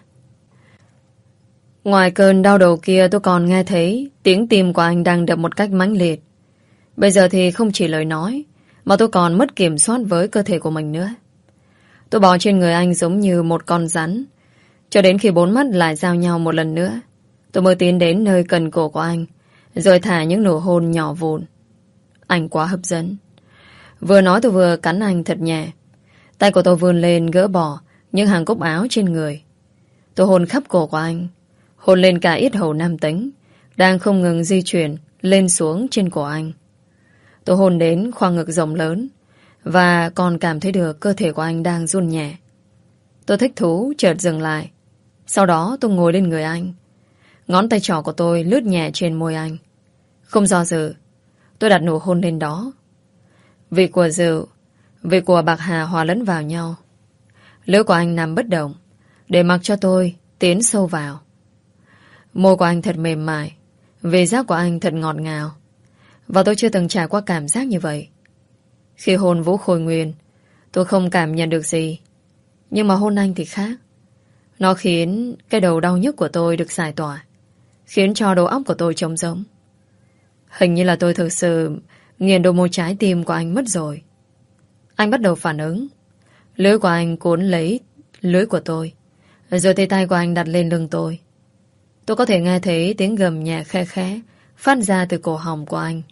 Ngoài cơn đau đầu kia tôi còn nghe thấy tiếng tim của anh đang đập một cách mãnh liệt. Bây giờ thì không chỉ lời nói mà tôi còn mất kiểm soát với cơ thể của mình nữa. Tôi bò trên người anh giống như một con rắn. Cho đến khi bốn mắt lại giao nhau một lần nữa, tôi mới tiến đến nơi cần cổ của anh, rồi thả những nụ hôn nhỏ vụn. Anh quá hấp dẫn. Vừa nói tôi vừa cắn anh thật nhẹ. Tay của tôi vươn lên gỡ bỏ những hàng cúc áo trên người. Tôi hôn khắp cổ của anh, hôn lên cả yết hầu nam tính đang không ngừng di chuyển lên xuống trên cổ anh. Tôi hôn đến khoang ngực rộng lớn và còn cảm thấy được cơ thể của anh đang run nhẹ. Tôi thích thú chợt dừng lại. Sau đó tôi ngồi lên người anh. Ngón tay trỏ của tôi lướt nhẹ trên môi anh. Không do dự, tôi đặt nụ hôn lên đó. Vị của rượu, vị của bạc hà hòa lẫn vào nhau. Lưỡi của anh nằm bất động để mặc cho tôi tiến sâu vào. Môi của anh thật mềm mại, vị giác của anh thật ngọt ngào. Và tôi chưa từng trải qua cảm giác như vậy. Khi hôn Vũ Khôi Nguyên, tôi không cảm nhận được gì. Nhưng mà hôn anh thì khác. Nó khiến cái đầu đau nhức của tôi được giải tỏa, khiến cho đầu óc của tôi trống rỗng. Hình như là tôi thực sự nghiền đôi môi trái tim của anh mất rồi. Anh bắt đầu phản ứng. Lưỡi của anh cuốn lấy lưỡi của tôi, rồi tay tay của anh đặt lên lưng tôi. Tôi có thể nghe thấy tiếng gầm nhẹ khe khẽ phát ra từ cổ họng của anh.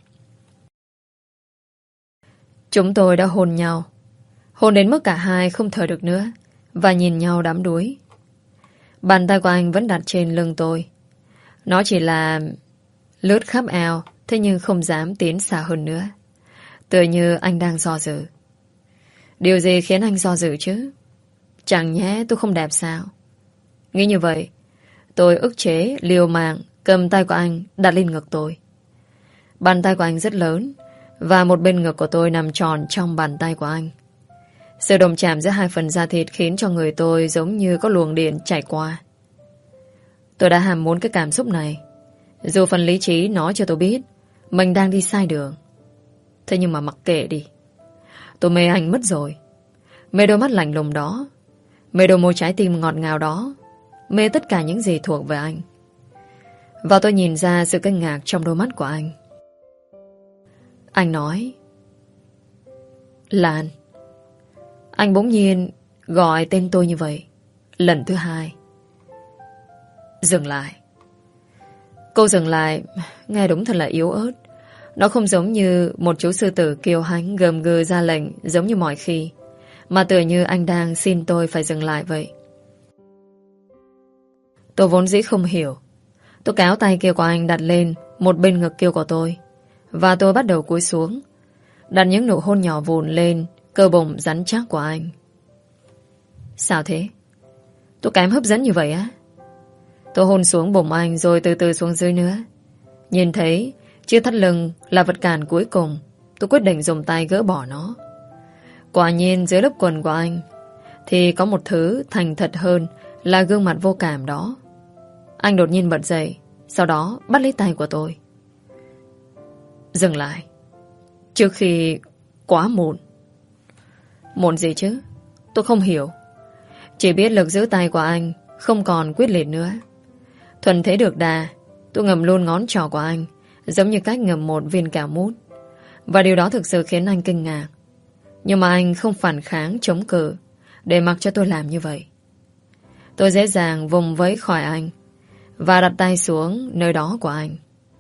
Chúng tôi đã hôn nhau, hôn đến mức cả hai không thở được nữa và nhìn nhau đắm đuối. Bàn tay của anh vẫn đặt trên lưng tôi. Nó chỉ là lướt khắp eo, thế nhưng không dám tiến xa hơn nữa. Tựa như anh đang do dự. Điều gì khiến anh do dự chứ? Chẳng nhẽ tôi không đẹp sao? Nghĩ như vậy, tôi ức chế liều mạng cầm tay của anh đặt lên ngực tôi. Bàn tay của anh rất lớn và một bên ngực của tôi nằm tròn trong bàn tay của anh. Sự đụng chạm giữa hai phần da thịt khiến cho người tôi giống như có luồng điện chảy qua. Tôi đã ham muốn cái cảm xúc này, dù phần lý trí nói cho tôi biết mình đang đi sai đường. Thế nhưng mà mặc kệ đi. Tôi mê anh mất rồi. Mê đôi mắt lạnh lùng đó, mê đôi môi trái tim ngọt ngào đó, mê tất cả những gì thuộc về anh. Và tôi nhìn ra sự kinh ngạc trong đôi mắt của anh. Anh nói: Lan. Anh bỗng nhiên gọi tên tôi như vậy lần thứ hai. Dừng lại. Cô dừng lại nghe đúng thật là yếu ớt. Nó không giống như một chú sư tử kiêu hãnh gầm gừ ra lệnh giống như mọi khi, mà tựa như anh đang xin tôi phải dừng lại vậy. Tôi vốn dĩ không hiểu. Tôi kéo tay kia của anh đặt lên một bên ngực kia của tôi, và tôi bắt đầu cúi xuống, đặt những nụ hôn nhỏ vụn lên cơ bụng rắn chắc của anh. Sao thế? Tôi kém hấp dẫn như vậy á? Tôi hôn xuống bụng anh rồi từ từ xuống dưới nữa. Nhìn thấy chiếc thắt lưng là vật cản cuối cùng, tôi quyết định dùng tay gỡ bỏ nó. Quả nhiên dưới lớp quần của anh thì có một thứ thành thật hơn là gương mặt vô cảm đó. Anh đột nhiên bật dậy, sau đó bắt lấy tay của tôi. Dừng lại, trước khi quá muộn. Muộn gì chứ? Tôi không hiểu. Chỉ biết lực giữ tay của anh không còn quyết liệt nữa. Thuần thế được đà, tôi ngầm luôn ngón trỏ của anh, giống như cách ngầm một viên kẹo mút. Và điều đó thực sự khiến anh kinh ngạc. Nhưng mà anh không phản kháng chống cự, để mặc cho tôi làm như vậy. Tôi dễ dàng vùng vẫy khỏi anh và đặt tay xuống nơi đó của anh.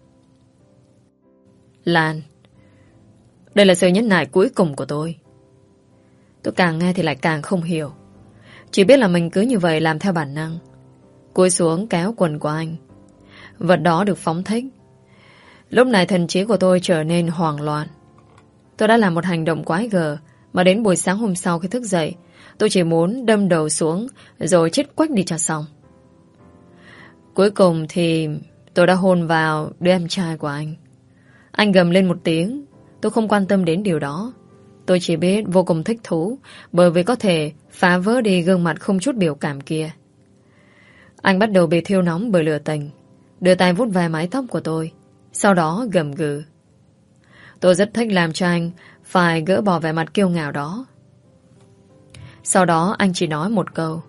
Lan, đây là sự nhẫn nại cuối cùng của tôi. Tôi càng nghe thì lại càng không hiểu. Chỉ biết là mình cứ như vậy làm theo bản năng. Cúi xuống kéo quần của anh. Vật đó được phóng thích. Lúc này thần trí của tôi trở nên hoảng loạn. Tôi đã làm một hành động quái gở mà đến buổi sáng hôm sau khi thức dậy, tôi chỉ muốn đâm đầu xuống rồi chết quách đi cho xong. Cuối cùng thì tôi đã hôn vào đứa em trai của anh. Anh gầm lên một tiếng. Tôi không quan tâm đến điều đó. Tôi chỉ biết vô cùng thích thú bởi vì có thể phá vỡ đi gương mặt không chút biểu cảm kia. Anh bắt đầu bị thiêu nóng bởi lửa tình, đưa tay vuốt ve mái tóc của tôi, sau đó gầm gừ. Tôi rất thích làm cho anh phải gỡ bỏ vẻ mặt kiêu ngạo đó. Sau đó anh chỉ nói một câu.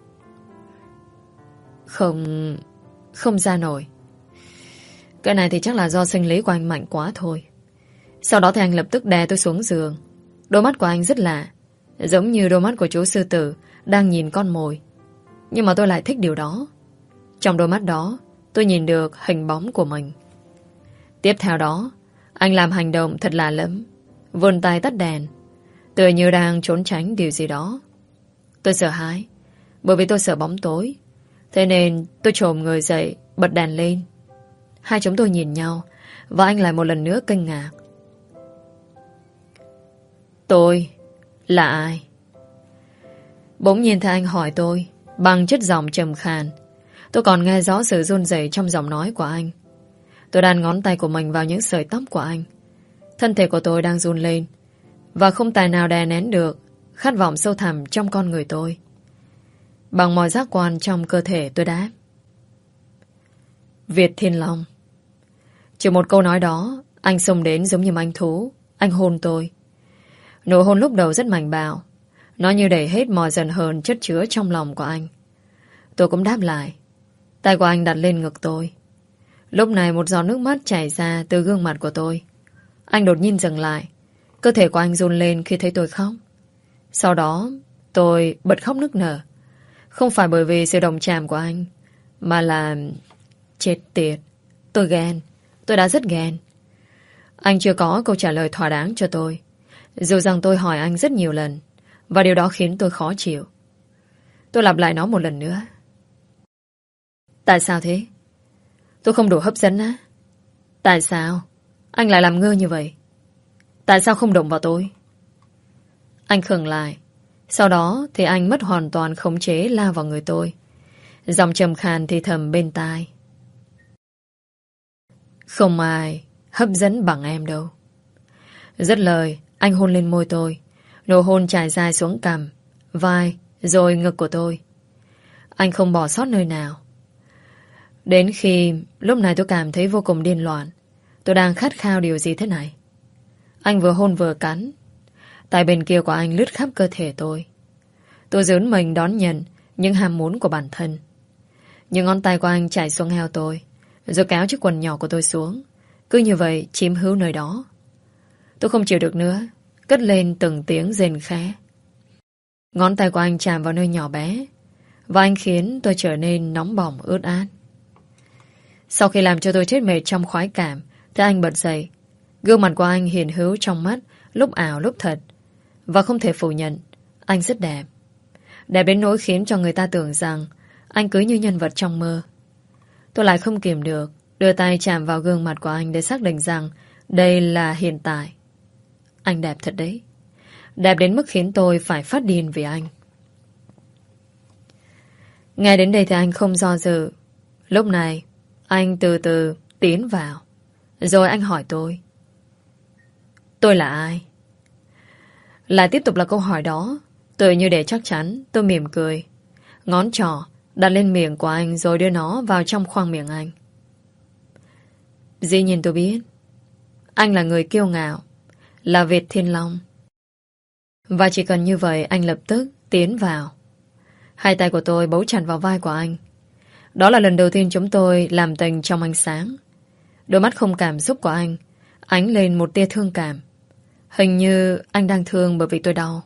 Không... Không ra nổi. Cái này thì chắc là do sinh lý của anh mạnh quá thôi. Sau đó thì anh lập tức đè tôi xuống giường. Đôi mắt của anh rất lạ, giống như đôi mắt của chú sư tử đang nhìn con mồi. Nhưng mà tôi lại thích điều đó. Trong đôi mắt đó tôi nhìn được hình bóng của mình. Tiếp theo đó anh làm hành động thật lạ lẫm, vươn tay tắt đèn, tựa như đang trốn tránh điều gì đó. Tôi sợ hãi, bởi vì tôi sợ bóng tối. Thế nên tôi chồm người dậy, bật đèn lên. Hai chúng tôi nhìn nhau, và anh lại một lần nữa kinh ngạc. Tôi là ai? Bỗng nhiên thấy anh hỏi tôi bằng chất giọng trầm khàn. Tôi còn nghe rõ sự run rẩy trong giọng nói của anh. Tôi đan ngón tay của mình vào những sợi tóc của anh. Thân thể của tôi đang run lên, và không tài nào đè nén được khát vọng sâu thẳm trong con người tôi. Bằng mọi giác quan trong cơ thể tôi đáp. Việt Thiên Long. Chỉ một câu nói đó, anh xông đến giống như manh thú. Anh hôn tôi. Nụ hôn lúc đầu rất mạnh bạo. Nó như đẩy hết mọi giận hờn chất chứa trong lòng của anh. Tôi cũng đáp lại. Tay của anh đặt lên ngực tôi. Lúc này một giọt nước mắt chảy ra từ gương mặt của tôi. Anh đột nhiên dừng lại. Cơ thể của anh run lên khi thấy tôi khóc. Sau đó tôi bật khóc nức nở. Không phải bởi vì sự đồng chạm của anh, mà là... Chết tiệt. Tôi ghen. Tôi đã rất ghen. Anh chưa có câu trả lời thỏa đáng cho tôi, dù rằng tôi hỏi anh rất nhiều lần, và điều đó khiến tôi khó chịu. Tôi lặp lại nó một lần nữa. Tại sao thế? Tôi không đủ hấp dẫn á? Tại sao anh lại làm ngơ như vậy? Tại sao không động vào tôi? Anh khựng lại. Sau đó thì anh mất hoàn toàn khống chế lao vào người tôi. Giọng trầm khàn thì thầm bên tai. Không ai hấp dẫn bằng em đâu. Dứt lời, anh hôn lên môi tôi. Nụ hôn trải dài xuống cằm, vai, rồi ngực của tôi. Anh không bỏ sót nơi nào. Đến khi lúc này tôi cảm thấy vô cùng điên loạn. Tôi đang khát khao điều gì thế này? Anh vừa hôn vừa cắn. Tay bên kia của anh lướt khắp cơ thể tôi. Tôi dướn mình đón nhận những ham muốn của bản thân. Những ngón tay của anh chảy xuống eo tôi, rồi kéo chiếc quần nhỏ của tôi xuống. Cứ như vậy chiếm hữu nơi đó. Tôi không chịu được nữa, cất lên từng tiếng rền khẽ. Ngón tay của anh chạm vào nơi nhỏ bé, và anh khiến tôi trở nên nóng bỏng ướt át. Sau khi làm cho tôi chết mệt trong khoái cảm, thì anh bật dậy. Gương mặt của anh hiền hữu trong mắt, lúc ảo lúc thật. Và không thể phủ nhận, anh rất đẹp. Đẹp đến nỗi khiến cho người ta tưởng rằng anh cứ như nhân vật trong mơ. Tôi lại không kiềm được, đưa tay chạm vào gương mặt của anh để xác định rằng đây là hiện tại. Anh đẹp thật đấy. Đẹp đến mức khiến tôi phải phát điên vì anh. Nghe đến đây thì anh không do dự. Lúc này anh từ từ tiến vào. Rồi anh hỏi tôi: tôi là ai? Lại tiếp tục là câu hỏi đó. Tự như để chắc chắn, tôi mỉm cười, ngón trỏ đặt lên miệng của anh rồi đưa nó vào trong khoang miệng anh. Dĩ nhiên tôi biết anh là người kiêu ngạo, là Việt Thiên Long. Và chỉ cần như vậy anh lập tức tiến vào. Hai tay của tôi bấu chặt vào vai của anh. Đó là lần đầu tiên chúng tôi làm tình trong ánh sáng. Đôi mắt không cảm xúc của anh ánh lên một tia thương cảm. Hình như anh đang thương bởi vì tôi đau.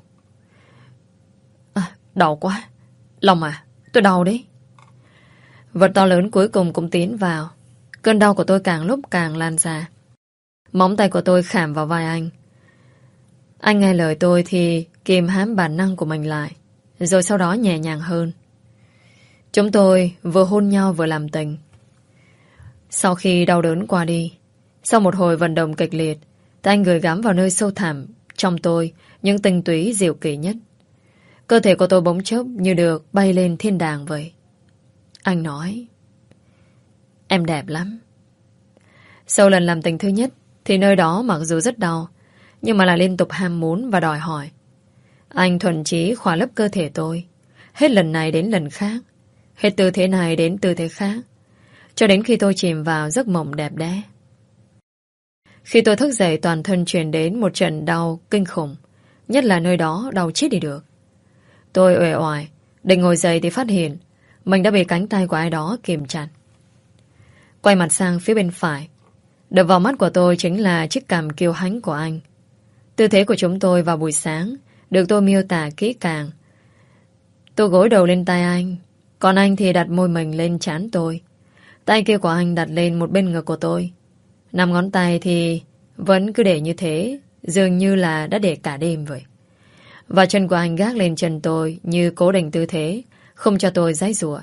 À, đau quá. Lòng à, tôi đau đấy. Vật to lớn cuối cùng cũng tiến vào. Cơn đau của tôi càng lúc càng lan ra. Móng tay của tôi khảm vào vai anh. Anh nghe lời tôi thì kìm hãm bản năng của mình lại, rồi sau đó nhẹ nhàng hơn. Chúng tôi vừa hôn nhau vừa làm tình. Sau khi đau đớn qua đi, sau một hồi vận động kịch liệt, thì anh gửi gắm vào nơi sâu thẳm trong tôi những tinh túy diệu kỳ nhất. Cơ thể của tôi bỗng chốc như được bay lên thiên đàng vậy. Anh nói: em đẹp lắm. Sau lần làm tình thứ nhất thì nơi đó mặc dù rất đau, nhưng mà là liên tục ham muốn và đòi hỏi. Anh thuần chí khỏa lấp cơ thể tôi, hết lần này đến lần khác, hết tư thế này đến tư thế khác, cho đến khi tôi chìm vào giấc mộng đẹp đẽ. Khi tôi thức dậy, toàn thân truyền đến một trận đau kinh khủng, nhất là nơi đó đau chết đi được. Tôi uể oải định ngồi dậy thì phát hiện mình đã bị cánh tay của ai đó kìm chặt. Quay mặt sang phía bên phải, đập vào mắt của tôi chính là chiếc cằm kiêu hãnh của anh. Tư thế của chúng tôi vào buổi sáng được tôi miêu tả kỹ càng. Tôi gối đầu lên tay anh, còn anh thì đặt môi mình lên trán tôi. Tay kia của anh đặt lên một bên ngực của tôi. Năm ngón tay thì vẫn cứ để như thế, dường như là đã để cả đêm vậy. Và chân của anh gác lên chân tôi như cố định tư thế, không cho tôi giãy giụa.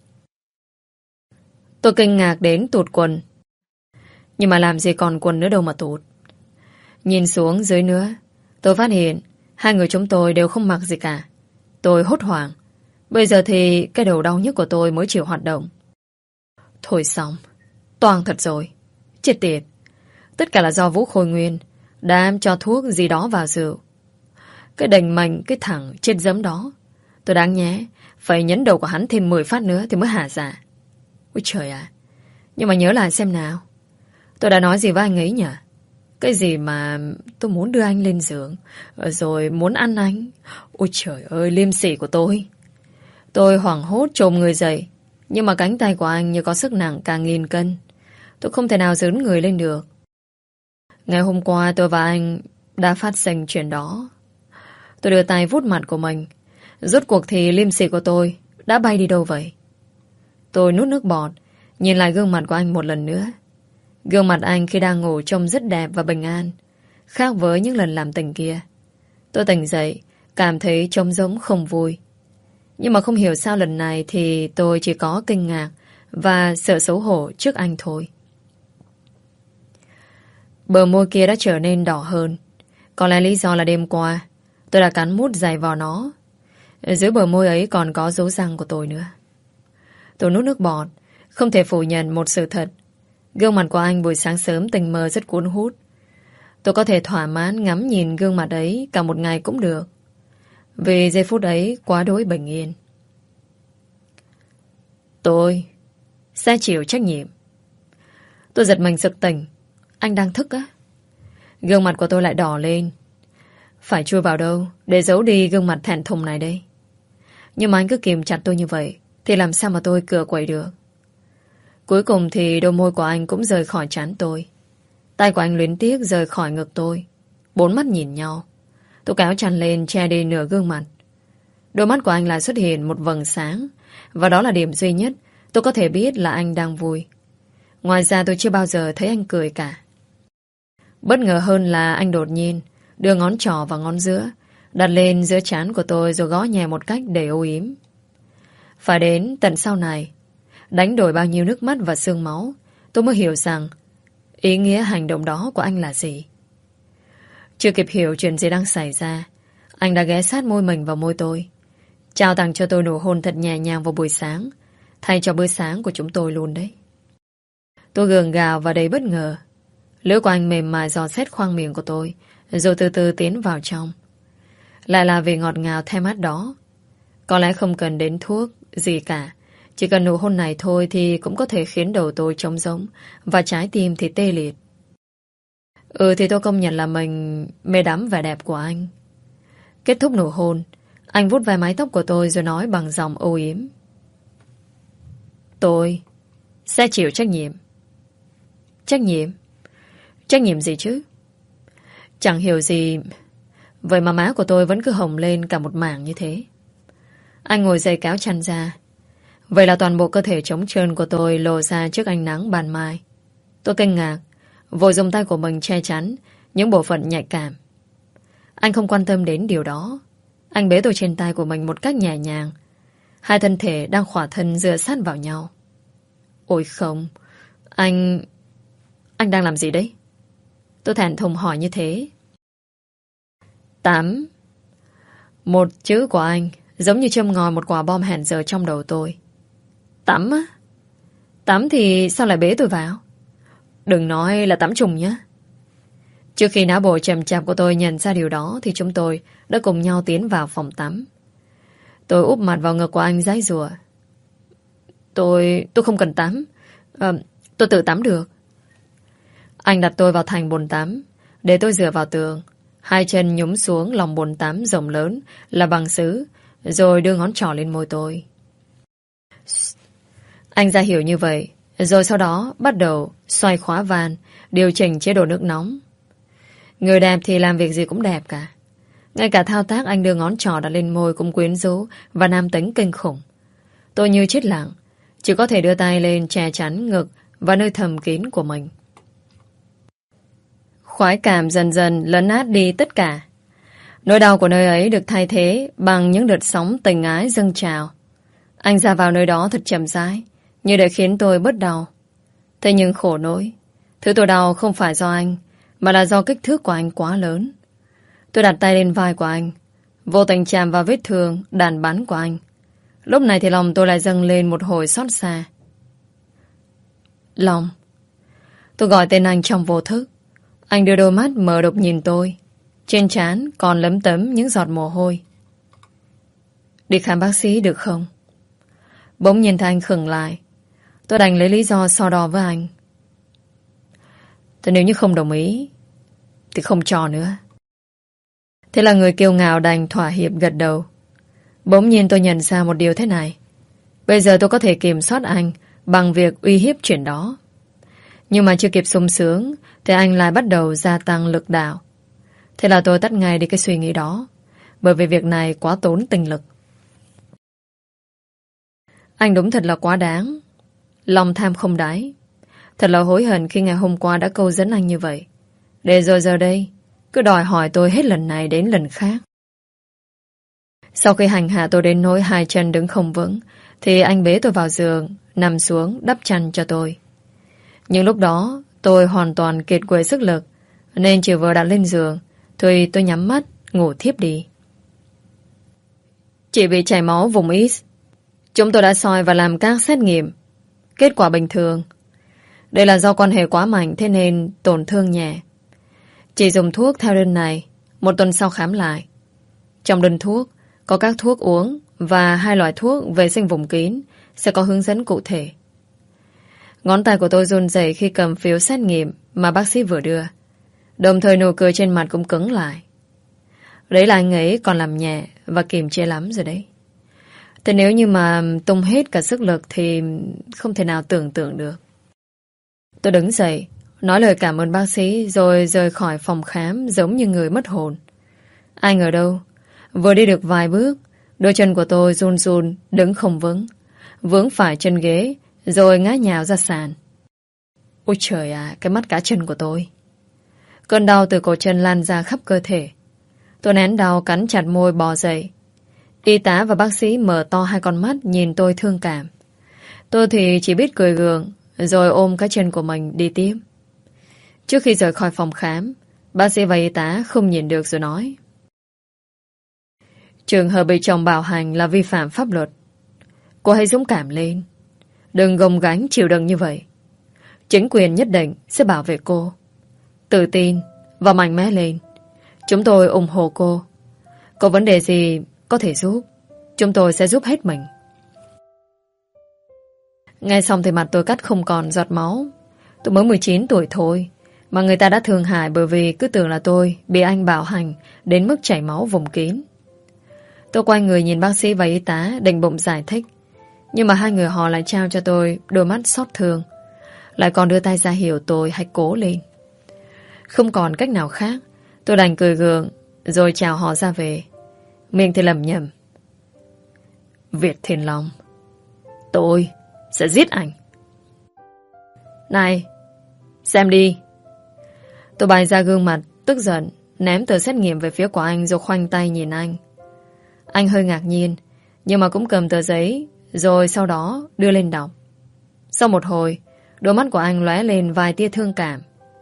Tôi kinh ngạc đến tụt quần. Nhưng mà làm gì còn quần nữa đâu mà tụt. Nhìn xuống dưới nữa, tôi phát hiện hai người chúng tôi đều không mặc gì cả. Tôi hốt hoảng. Bây giờ thì cái đầu đau nhất của tôi mới chịu hoạt động. Thôi xong, toang thật rồi. Chết tiệt. Tất cả là do Vũ Khôi Nguyên đã cho thuốc gì đó vào rượu. Cái đành mệnh, cái thằng chết giấm đó, tôi đáng nhé phải nhấn đầu của hắn thêm mười phát nữa thì mới hả dạ. Ôi trời ạ. Nhưng mà nhớ lại xem nào, tôi đã nói gì với anh ấy nhỉ? Cái gì mà tôi muốn đưa anh lên giường, rồi muốn ăn anh. Ôi trời ơi, liêm sỉ của tôi. Tôi hoảng hốt chồm người dậy, nhưng mà cánh tay của anh như có sức nặng cả nghìn cân. Tôi không thể nào dướn người lên được. Ngày hôm qua tôi và anh đã phát sinh chuyện đó. Tôi đưa tay vuốt mặt của mình. Rốt cuộc thì liêm sỉ của tôi đã bay đi đâu vậy? Tôi nuốt nước bọt, nhìn lại gương mặt của anh một lần nữa. Gương mặt anh khi đang ngủ trông rất đẹp và bình an, khác với những lần làm tình kia. Tôi tỉnh dậy, cảm thấy trống rỗng không vui. Nhưng mà không hiểu sao lần này thì tôi chỉ có kinh ngạc và sợ xấu hổ trước anh thôi. Bờ môi kia đã trở nên đỏ hơn. Có lẽ lý do là đêm qua tôi đã cắn mút dày vào nó. Dưới bờ môi ấy còn có dấu răng của tôi nữa. Tôi nuốt nước bọt, không thể phủ nhận một sự thật. Gương mặt của anh buổi sáng sớm tình mơ rất cuốn hút. Tôi có thể thỏa mãn ngắm nhìn gương mặt ấy cả một ngày cũng được, vì giây phút ấy quá đối bình yên. Tôi sẽ chịu trách nhiệm. Tôi giật mình sực tỉnh. Anh đang thức á? Gương mặt của tôi lại đỏ lên. Phải chui vào đâu để giấu đi gương mặt thẹn thùng này đây? Nhưng mà anh cứ kìm chặt tôi như vậy thì làm sao mà tôi cựa quậy được? Cuối cùng thì đôi môi của anh cũng rời khỏi trán tôi. Tay của anh luyến tiếc rời khỏi ngực tôi. Bốn mắt nhìn nhau. Tôi kéo chăn lên che đi nửa gương mặt. Đôi mắt của anh lại xuất hiện một vầng sáng, và đó là điểm duy nhất tôi có thể biết là anh đang vui. Ngoài ra tôi chưa bao giờ thấy anh cười cả. Bất ngờ hơn là anh đột nhiên đưa ngón trỏ và ngón giữa đặt lên giữa trán của tôi rồi gõ nhẹ một cách đầy âu yếm. Phải đến tận sau này, đánh đổi bao nhiêu nước mắt và xương máu, tôi mới hiểu rằng ý nghĩa hành động đó của anh là gì. Chưa kịp hiểu chuyện gì đang xảy ra, anh đã ghé sát môi mình vào môi tôi. trao tặng cho tôi nụ hôn thật nhẹ nhàng vào buổi sáng, thay cho bữa sáng của chúng tôi luôn đấy. Tôi gượng gạo và đầy bất ngờ. Lưỡi của anh mềm mại dò xét khoang miệng của tôi, rồi từ từ tiến vào trong. Lại là vì ngọt ngào the mát đó. Có lẽ không cần đến thuốc gì cả, chỉ cần nụ hôn này thôi thì cũng có thể khiến đầu tôi trống rỗng và trái tim thì tê liệt. Ừ thì tôi công nhận là mình mê đắm vẻ đẹp của anh. Kết thúc nụ hôn, anh vuốt ve mái tóc của tôi rồi nói bằng giọng âu yếm: Tôi sẽ chịu trách nhiệm. Trách nhiệm? Trách nhiệm gì chứ? Chẳng hiểu gì. Vậy mà má của tôi vẫn cứ hồng lên cả một mảng như thế. Anh ngồi dậy kéo chăn ra. Vậy là toàn bộ cơ thể trống trơn của tôi lộ ra trước ánh nắng ban mai. Tôi kinh ngạc, vội dùng tay của mình che chắn những bộ phận nhạy cảm. Anh không quan tâm đến điều đó. Anh bế tôi trên tay của mình một cách nhẹ nhàng. Hai thân thể đang khỏa thân dựa sát vào nhau. Ôi không, anh... Anh đang làm gì đấy? Tôi thản thùng hỏi như thế. Tắm. Một chữ của anh giống như châm ngòi một quả bom hẹn giờ trong đầu tôi. Tắm á? Tắm thì sao lại bế tôi vào? Đừng nói là tắm trùng nhé. Trước khi não bộ chậm chạp của tôi nhận ra điều đó thì chúng tôi đã cùng nhau tiến vào phòng tắm. Tôi úp mặt vào ngực của anh giãy giụa. Tôi... tôi không cần tắm. À, tôi tự tắm được. Anh đặt tôi vào thành bồn tắm, để tôi dựa vào tường, hai chân nhúng xuống lòng bồn tắm rộng lớn là bằng sứ, rồi đưa ngón trỏ lên môi tôi. Anh ra hiểu như vậy, rồi sau đó bắt đầu xoay khóa van, điều chỉnh chế độ nước nóng. Người đẹp thì làm việc gì cũng đẹp cả. Ngay cả thao tác anh đưa ngón trỏ đặt lên môi cũng quyến rũ và nam tính kinh khủng. Tôi như chết lặng, chỉ có thể đưa tay lên che chắn ngực và nơi thầm kín của mình. Khoái cảm dần dần lấn át đi tất cả. Nỗi đau của nơi ấy được thay thế bằng những đợt sóng tình ái dâng trào. Anh ra vào nơi đó thật chậm rãi, như để khiến tôi bớt đau. Thế nhưng khổ nỗi, thứ tôi đau không phải do anh, mà là do kích thước của anh quá lớn. Tôi đặt tay lên vai của anh, vô tình chạm vào vết thương đạn bắn của anh. Lúc này thì lòng tôi lại dâng lên một hồi xót xa. Lòng. Tôi gọi tên anh trong vô thức. Anh đưa đôi mắt mở đục nhìn tôi. Trên trán còn lấm tấm những giọt mồ hôi. Đi khám bác sĩ được không? Bỗng nhìn thấy anh khựng lại. Tôi đành lấy lý do so đo với anh. Thế nếu như không đồng ý thì không cho nữa. Thế là người kiêu ngạo đành thỏa hiệp gật đầu. Bỗng nhiên tôi nhận ra một điều thế này. Bây giờ tôi có thể kiểm soát anh bằng việc uy hiếp chuyện đó. Nhưng mà chưa kịp sung sướng thì anh lại bắt đầu gia tăng lực đạo. Thế là tôi tắt ngay đi cái suy nghĩ đó, bởi vì việc này quá tốn tinh lực. Anh đúng thật là quá đáng. Lòng tham không đáy. Thật là hối hận khi ngày hôm qua đã câu dẫn anh như vậy. Để rồi giờ đây cứ đòi hỏi tôi hết lần này đến lần khác. Sau khi hành hạ tôi đến nỗi hai chân đứng không vững, thì anh bế tôi vào giường, nằm xuống đắp chăn cho tôi. Nhưng lúc đó tôi hoàn toàn kiệt quệ sức lực, nên chỉ vừa đặt lên giường thì tôi nhắm mắt ngủ thiếp đi. Chỉ bị chảy máu vùng ít. Chúng tôi đã soi và làm các xét nghiệm. Kết quả bình thường. Đây là do quan hệ quá mạnh, thế nên tổn thương nhẹ. Chỉ dùng thuốc theo đơn này. Một tuần sau khám lại. Trong đơn thuốc có các thuốc uống và hai loại thuốc vệ sinh vùng kín, sẽ có hướng dẫn cụ thể. Ngón tay của tôi run rẩy khi cầm phiếu xét nghiệm mà bác sĩ vừa đưa. Đồng thời nụ cười trên mặt cũng cứng lại. Đấy là anh ấy còn làm nhẹ và kiềm chế lắm rồi đấy. Thế nếu như mà tung hết cả sức lực thì không thể nào tưởng tượng được. Tôi đứng dậy, nói lời cảm ơn bác sĩ rồi rời khỏi phòng khám giống như người mất hồn. Ai ngờ đâu, vừa đi được vài bước, đôi chân của tôi run run, đứng không vững, vướng phải chân ghế, rồi ngã nhào ra sàn. Ôi trời ạ, cái mắt cá chân của tôi. Cơn đau từ cổ chân lan ra khắp cơ thể. Tôi nén đau cắn chặt môi bò dậy. Y tá và bác sĩ mở to hai con mắt nhìn tôi thương cảm. Tôi thì chỉ biết cười gượng, rồi ôm cái chân của mình đi tiếp. Trước khi rời khỏi phòng khám, bác sĩ và y tá không nhìn được rồi nói: Trường hợp bị chồng bạo hành là vi phạm pháp luật. Cô hãy dũng cảm lên. Đừng gồng gánh chịu đựng như vậy. Chính quyền nhất định sẽ bảo vệ cô. Tự tin và mạnh mẽ lên. Chúng tôi ủng hộ cô. Có vấn đề gì có thể giúp, chúng tôi sẽ giúp hết mình. Nghe xong thì mặt tôi cắt không còn giọt máu. Tôi mới mười chín tuổi thôi mà người ta đã thương hại bởi vì cứ tưởng là tôi bị anh bạo hành đến mức chảy máu vùng kín. Tôi quay người nhìn bác sĩ và y tá định bụng giải thích, nhưng mà hai người họ lại trao cho tôi đôi mắt xót thương, lại còn đưa tay ra hiệu tôi hãy cố lên. Không còn cách nào khác, tôi đành cười gượng rồi chào họ ra về. Miệng thì lẩm nhẩm: Việt Thiên Long, tôi sẽ giết anh. Này, xem đi. Tôi bày ra gương mặt tức giận, ném tờ xét nghiệm về phía của anh rồi khoanh tay nhìn anh. Anh hơi ngạc nhiên, nhưng mà cũng cầm tờ giấy rồi sau đó đưa lên đọc. Sau một hồi, đôi mắt của anh lóe lên vài tia thương cảm.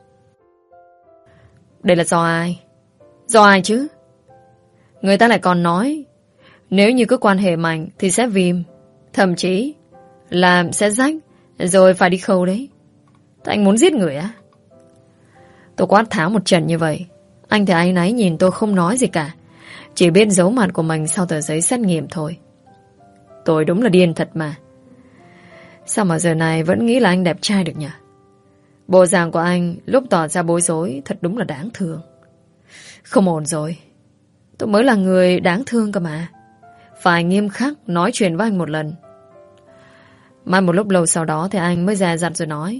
Đây là do ai? Do ai chứ? Người ta lại còn nói nếu như cứ quan hệ mạnh thì sẽ viêm, thậm chí là sẽ rách, rồi phải đi khâu đấy. Thế anh muốn giết người á? Tôi quát tháo một trận như vậy. Anh thì áy náy nhìn tôi không nói gì cả, chỉ biết giấu mặt của mình sau tờ giấy xét nghiệm thôi. Tôi đúng là điên thật mà. Sao mà giờ này vẫn nghĩ là anh đẹp trai được nhỉ? Bộ dạng của anh lúc tỏ ra bối rối thật đúng là đáng thương. Không ổn rồi. Tôi mới là người đáng thương cơ mà. Phải nghiêm khắc nói chuyện với anh một lần. Mai một lúc lâu sau đó thì anh mới dè dặt rồi nói: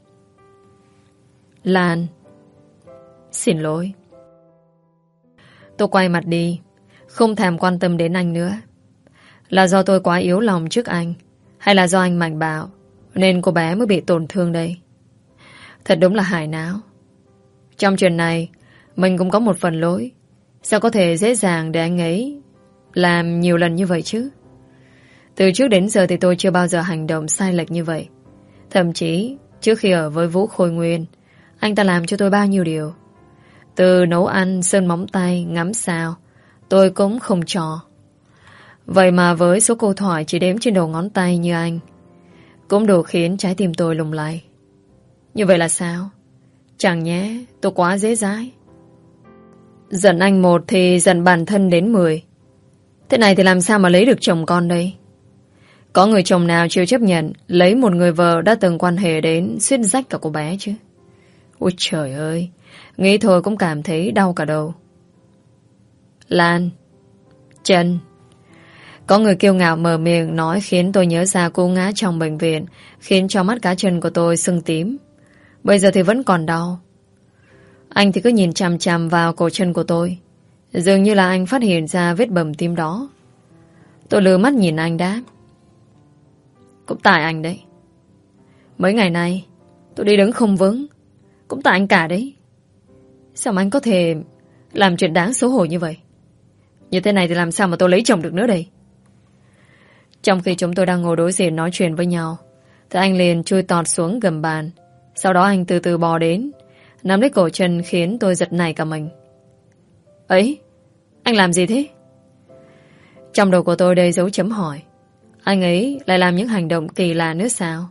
Lan, xin lỗi. Tôi quay mặt đi, không thèm quan tâm đến anh nữa. Là do tôi quá yếu lòng trước anh, hay là do anh mạnh bạo nên cô bé mới bị tổn thương đây? Thật đúng là hài não. Trong chuyện này mình cũng có một phần lỗi. Sao có thể dễ dàng để anh ấy làm nhiều lần như vậy chứ? Từ trước đến giờ thì tôi chưa bao giờ hành động sai lệch như vậy. Thậm chí trước khi ở với Vũ Khôi Nguyên, anh ta làm cho tôi bao nhiêu điều. Từ nấu ăn, sơn móng tay, ngắm sao, tôi cũng không cho. Vậy mà với số câu thoại chỉ đếm trên đầu ngón tay như anh, cũng đủ khiến trái tim tôi lùng lay. Như vậy là sao? Chẳng nhé tôi quá dễ dãi. Giận anh một thì giận bản thân đến mười. Thế này thì làm sao mà lấy được chồng con đây? Có người chồng nào chịu chấp nhận lấy một người vợ đã từng quan hệ đến suýt rách cả cô bé chứ? Ôi trời ơi, nghĩ thôi cũng cảm thấy đau cả đầu. Lan, Trân. Có người kiêu ngạo mở miệng nói khiến tôi nhớ ra cô ngã trong bệnh viện, khiến cho mắt cá chân của tôi sưng tím. Bây giờ thì vẫn còn đau. Anh thì cứ nhìn chằm chằm vào cổ chân của tôi, dường như là anh phát hiện ra vết bầm tím đó. Tôi lừa mắt nhìn anh đáp: Cũng tại anh đấy. Mấy ngày nay tôi đi đứng không vững, cũng tại anh cả đấy. Sao mà anh có thể làm chuyện đáng xấu hổ như vậy? Như thế này thì làm sao mà tôi lấy chồng được nữa đây? Trong khi chúng tôi đang ngồi đối diện nói chuyện với nhau thì anh liền chui tọt xuống gầm bàn. Sau đó anh từ từ bò đến, nắm lấy cổ chân khiến tôi giật nảy cả mình. Ấy, anh làm gì thế? Trong đầu của tôi đầy dấu chấm hỏi. Anh ấy lại làm những hành động kỳ lạ nữa sao?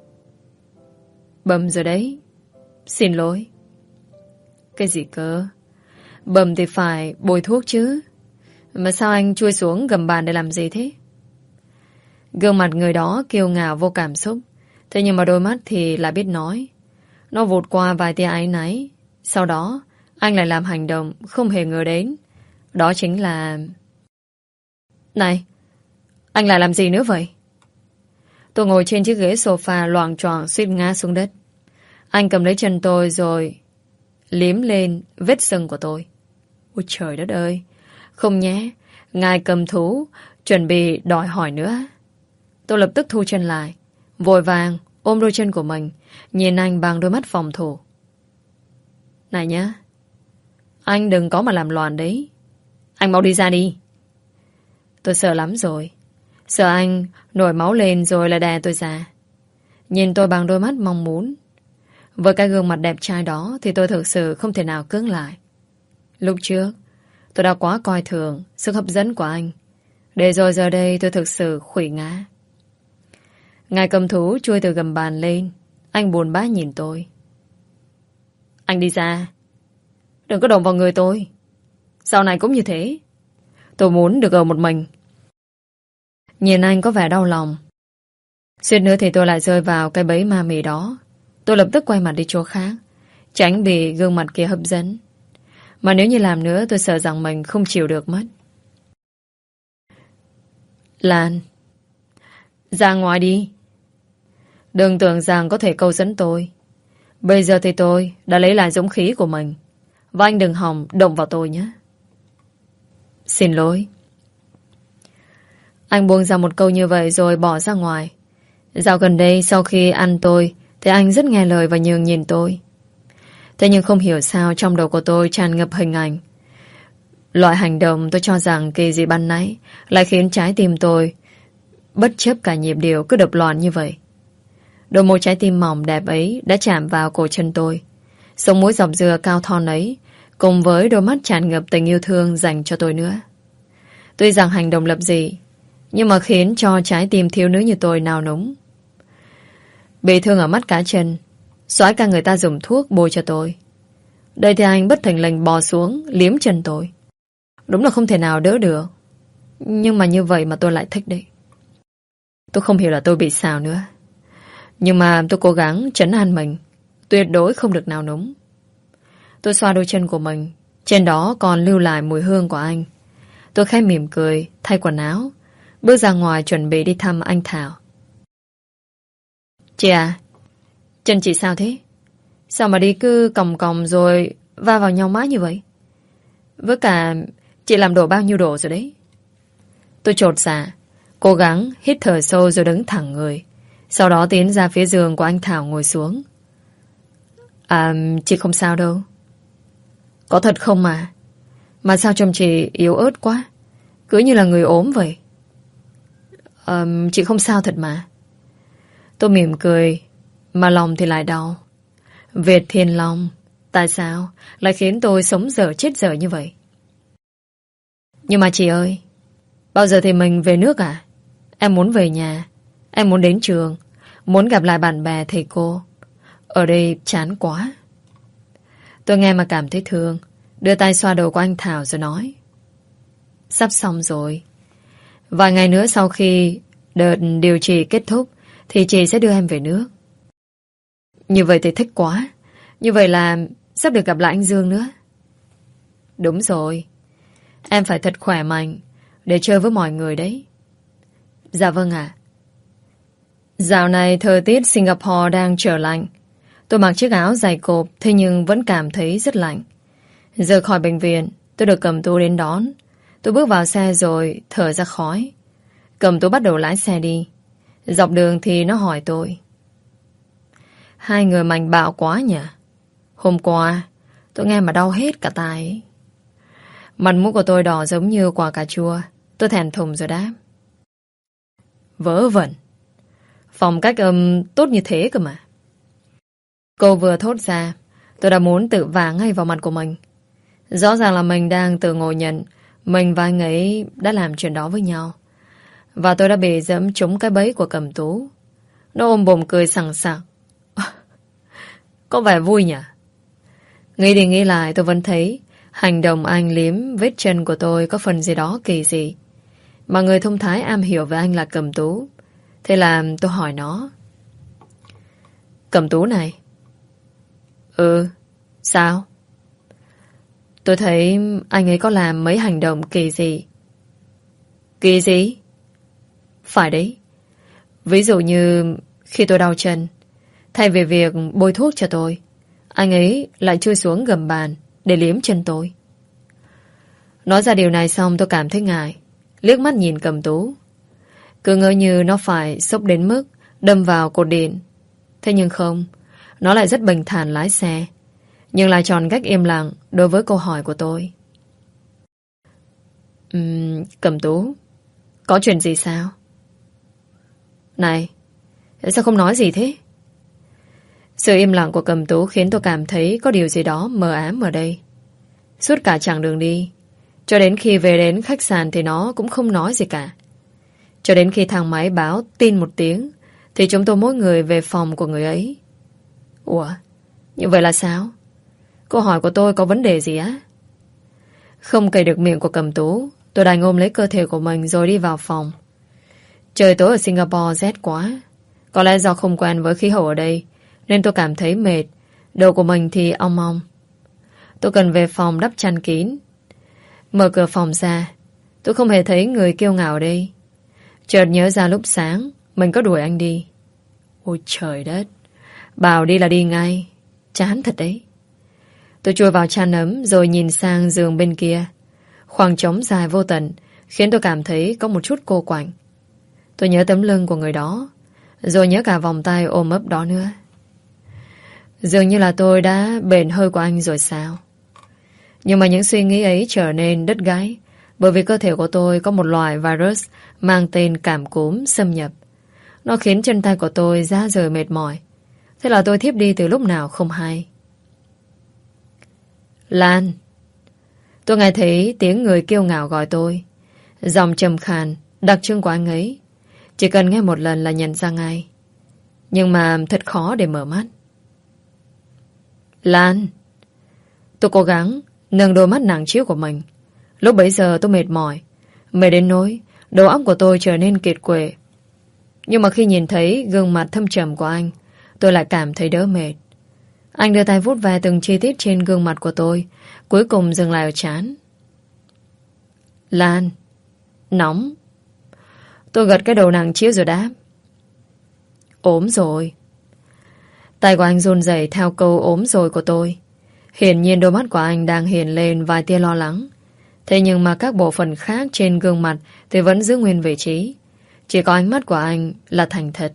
Bầm rồi đấy. Xin lỗi. Cái gì cơ? Bầm thì phải bôi thuốc chứ. Mà sao anh chui xuống gầm bàn để làm gì thế? Gương mặt người đó kiêu ngạo vô cảm xúc. Thế nhưng mà đôi mắt thì lại biết nói. Nó vụt qua vài tia áy náy. Sau đó anh lại làm hành động không hề ngờ đến. Đó chính là... Này, anh lại làm gì nữa vậy? Tôi ngồi trên chiếc ghế sofa loạng choạng suýt ngã xuống đất. Anh cầm lấy chân tôi rồi liếm lên vết sưng của tôi. Ôi trời đất ơi! Không nhé, ngài cầm thú chuẩn bị đòi hỏi nữa. Tôi lập tức thu chân lại, vội vàng ôm đôi chân của mình, nhìn anh bằng đôi mắt phòng thủ. Này nhá, anh đừng có mà làm loạn đấy. Anh mau đi ra đi. Tôi sợ lắm rồi. Sợ anh nổi máu lên rồi lại đè tôi ra. Nhìn tôi bằng đôi mắt mong muốn. Với cái gương mặt đẹp trai đó thì tôi thực sự không thể nào cưỡng lại. Lúc trước Tôi đã quá coi thường sức hấp dẫn của anh. Để rồi giờ đây tôi thực sự khủy ngã. Ngài cầm thú chui từ gầm bàn lên. Anh buồn bã nhìn tôi. Anh đi ra. Đừng có động vào người tôi. Sau này cũng như thế. Tôi muốn được ở một mình. Nhìn anh có vẻ đau lòng. Suýt nữa thì tôi lại rơi vào cái bẫy ma mị đó. Tôi lập tức quay mặt đi chỗ khác, tránh bị gương mặt kia hấp dẫn. Mà nếu như làm nữa tôi sợ rằng mình không chịu được mất. Lan, ra ngoài đi. Đừng tưởng rằng có thể câu dẫn tôi. Bây giờ thì tôi đã lấy lại dũng khí của mình. Và anh đừng hòng động vào tôi nhé. Xin lỗi. Anh buông ra một câu như vậy rồi bỏ ra ngoài. Dạo gần đây sau khi ăn tôi thì anh rất nghe lời và nhường nhìn tôi. Thế nhưng không hiểu sao trong đầu của tôi tràn ngập hình ảnh. Loại hành động tôi cho rằng kỳ dị ban nãy lại khiến trái tim tôi bất chấp cả nhịp điệu cứ đập loạn như vậy. Đôi môi trái tim mỏng đẹp ấy đã chạm vào cổ chân tôi. Sống mũi dọc dừa cao thon ấy cùng với đôi mắt tràn ngập tình yêu thương dành cho tôi nữa. Tuy rằng hành động lập dị nhưng mà khiến cho trái tim thiếu nữ như tôi nào núng. Bị thương ở mắt cá chân, soái ca người ta dùng thuốc bôi cho tôi. Đây thì anh bất thình lình bò xuống liếm chân tôi. Đúng là không thể nào đỡ được. Nhưng mà như vậy mà tôi lại thích đấy. Tôi không hiểu là tôi bị sao nữa. Nhưng mà tôi cố gắng trấn an mình, tuyệt đối không được nào núng. Tôi xoa đôi chân của mình, trên đó còn lưu lại mùi hương của anh. Tôi khẽ mỉm cười, thay quần áo, bước ra ngoài chuẩn bị đi thăm anh Thảo. Chị à, chân chị sao thế? Sao mà đi cứ còng còng rồi va vào nhau mãi như vậy? Với cả chị làm đổ bao nhiêu đồ rồi đấy? Tôi chột dạ, cố gắng hít thở sâu rồi đứng thẳng người. Sau đó tiến ra phía giường của anh Thảo ngồi xuống. À, chị không sao đâu. Có thật không mà? Mà sao trông chị yếu ớt quá, cứ như là người ốm vậy. À, chị không sao thật mà. Tôi mỉm cười, mà lòng thì lại đau. Việt Thiên Long, tại sao lại khiến tôi sống dở chết dở như vậy? Nhưng mà chị ơi, bao giờ thì mình về nước à? Em muốn về nhà, em muốn đến trường, muốn gặp lại bạn bè thầy cô. Ở đây chán quá. Tôi nghe mà cảm thấy thương, đưa tay xoa đầu của anh Thảo rồi nói. Sắp xong rồi. Vài ngày nữa sau khi đợt điều trị kết thúc thì chị sẽ đưa em về nước. Như vậy thì thích quá. Như vậy là sắp được gặp lại anh Dương nữa. Đúng rồi. Em phải thật khỏe mạnh để chơi với mọi người đấy. Dạ vâng ạ. Dạo này thời tiết Singapore đang trở lạnh. Tôi mặc chiếc áo dày cộp, thế nhưng vẫn cảm thấy rất lạnh. Rời khỏi bệnh viện, tôi được Cẩm Tú đến đón. Tôi bước vào xe rồi thở ra khói. Cẩm Tú bắt đầu lái xe đi. Dọc đường thì nó hỏi tôi. Hai người mạnh bạo quá nhỉ? Hôm qua tôi nghe mà đau hết cả tai ấy. Mặt mũi của tôi đỏ giống như quả cà chua. Tôi thèm thùng rồi đáp. Vớ vẩn. Phong cách âm tốt như thế cơ mà. Cô vừa thốt ra, tôi đã muốn tự vả ngay vào mặt của mình. Rõ ràng là mình đang tự ngồi nhận mình và anh ấy đã làm chuyện đó với nhau. Và tôi đã bị dẫm trúng cái bẫy của Cẩm Tú. Nó ôm bồm cười sằng sặc. Có vẻ vui nhỉ? Nghĩ đi nghĩ lại tôi vẫn thấy hành động anh liếm vết chân của tôi có phần gì đó kỳ dị. Mà người thông thái am hiểu về anh là Cẩm Tú. Thế là tôi hỏi nó. Cẩm Tú này. Ừ, sao? Tôi thấy anh ấy có làm mấy hành động kỳ dị. Kỳ gì? Phải đấy. Ví dụ như khi tôi đau chân, thay vì việc bôi thuốc cho tôi, anh ấy lại chui xuống gầm bàn để liếm chân tôi. Nói ra điều này xong tôi cảm thấy ngại, liếc mắt nhìn Cẩm Tú. Cứ ngỡ như nó phải sốc đến mức đâm vào cột điện. Thế nhưng không, nó lại rất bình thản lái xe, nhưng lại tròn cách im lặng đối với câu hỏi của tôi. Uhm, Cẩm Tú, có chuyện gì sao? Này, sao không nói gì thế? Sự im lặng của Cẩm Tú khiến tôi cảm thấy có điều gì đó mờ ám ở đây. Suốt cả chặng đường đi, Cho đến khi về đến khách sạn thì nó cũng không nói gì cả. Cho đến khi thang máy báo tin một tiếng thì chúng tôi mỗi người về phòng của người ấy. Ủa? Như vậy là sao? Câu hỏi của tôi có vấn đề gì á? Không cày được miệng của Cẩm Tú, tôi đành ôm lấy cơ thể của mình rồi đi vào phòng. Trời tối ở Singapore rét quá. Có lẽ do không quen với khí hậu ở đây nên tôi cảm thấy mệt. Đầu của mình thì ong ong. Tôi cần về phòng đắp chăn kín. Mở cửa phòng ra, tôi không hề thấy người kiêu ngạo ở đây. Chợt nhớ ra lúc sáng mình có đuổi anh đi. Ôi trời đất, bảo đi là đi ngay. Chán thật đấy. Tôi chui vào chăn ấm rồi nhìn sang giường bên kia. Khoảng trống dài vô tận khiến tôi cảm thấy có một chút cô quạnh. Tôi nhớ tấm lưng của người đó, rồi nhớ cả vòng tay ôm ấp đó nữa. Dường như là tôi đã bền hơi của anh rồi sao? Nhưng mà những suy nghĩ ấy trở nên đứt gáy, bởi vì cơ thể của tôi có một loại virus mang tên cảm cúm xâm nhập. Nó khiến chân tay của tôi rã rời mệt mỏi. Thế là tôi thiếp đi từ lúc nào không hay. Lan. Tôi nghe thấy tiếng người kiêu ngạo gọi tôi. Giọng trầm khàn, đặc trưng của anh ấy. Chỉ cần nghe một lần là nhận ra ngay. Nhưng mà thật khó để mở mắt. Lan. Tôi cố gắng nâng đôi mắt nặng trĩu của mình. Lúc bấy giờ tôi mệt mỏi, mệt đến nỗi đầu óc của tôi trở nên kiệt quệ. Nhưng mà khi nhìn thấy gương mặt thâm trầm của anh, tôi lại cảm thấy đỡ mệt. Anh đưa tay vuốt ve từng chi tiết trên gương mặt của tôi, cuối cùng dừng lại ở trán. Lan. Nóng. Tôi gật cái đầu nặng trĩu rồi đáp. Ốm rồi. Tay của anh run rẩy theo câu ốm rồi của tôi. Hiển nhiên đôi mắt của anh đang hiện lên vài tia lo lắng. Thế nhưng mà các bộ phận khác trên gương mặt thì vẫn giữ nguyên vị trí. Chỉ có ánh mắt của anh là thành thật.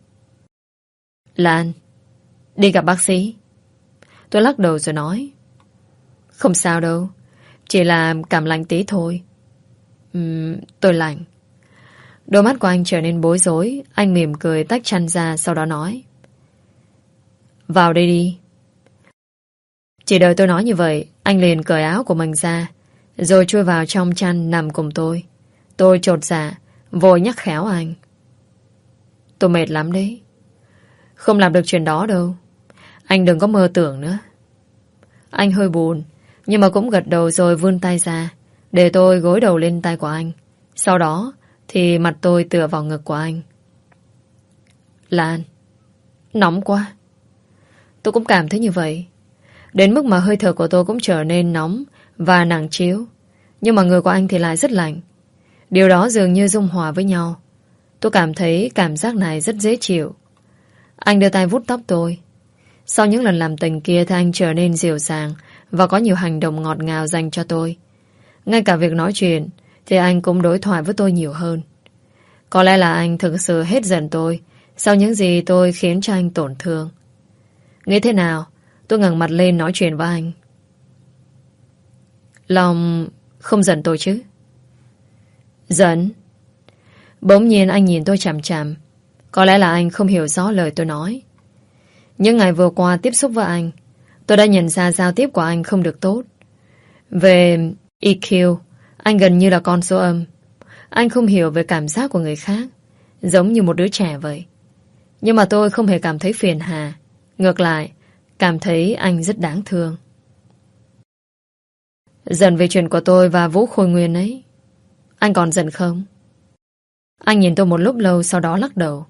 Lan, đi gặp bác sĩ. Tôi lắc đầu rồi nói. Không sao đâu, chỉ là cảm lạnh tí thôi. uhm, Tôi lạnh. Đôi mắt của anh trở nên bối rối. Anh mỉm cười tách chăn ra, sau đó nói. Vào đây đi. Chỉ đợi tôi nói như vậy, anh liền cởi áo của mình ra, rồi chui vào trong chăn nằm cùng tôi. Tôi chột dạ, vội nhắc khéo anh. Tôi mệt lắm đấy. Không làm được chuyện đó đâu. Anh đừng có mơ tưởng nữa. Anh hơi buồn, nhưng mà cũng gật đầu rồi vươn tay ra, để tôi gối đầu lên tay của anh. Sau đó thì mặt tôi tựa vào ngực của anh. Lan, nóng quá. Tôi cũng cảm thấy như vậy. Đến mức mà hơi thở của tôi cũng trở nên nóng và nặng trĩu. Nhưng mà người của anh thì lại rất lạnh. Điều đó dường như dung hòa với nhau. Tôi cảm thấy cảm giác này rất dễ chịu. Anh đưa tay vuốt tóc tôi. Sau những lần làm tình kia thì anh trở nên dịu dàng và có nhiều hành động ngọt ngào dành cho tôi. Ngay cả việc nói chuyện thì anh cũng đối thoại với tôi nhiều hơn. Có lẽ là anh thực sự hết giận tôi sau những gì tôi khiến cho anh tổn thương. Nghĩ thế nào, tôi ngẩng mặt lên nói chuyện với anh. Lòng không giận tôi chứ? Giận? Bỗng nhiên anh nhìn tôi chằm chằm. Có lẽ là anh không hiểu rõ lời tôi nói. Những ngày vừa qua tiếp xúc với anh, tôi đã nhận ra giao tiếp của anh không được tốt. Về e quy, anh gần như là con số âm. Anh không hiểu về cảm giác của người khác, giống như một đứa trẻ vậy. Nhưng mà tôi không hề cảm thấy phiền hà. Ngược lại, cảm thấy anh rất đáng thương. Giận về chuyện của tôi và Vũ Khôi Nguyên ấy. Anh còn giận không? Anh nhìn tôi một lúc lâu, sau đó lắc đầu.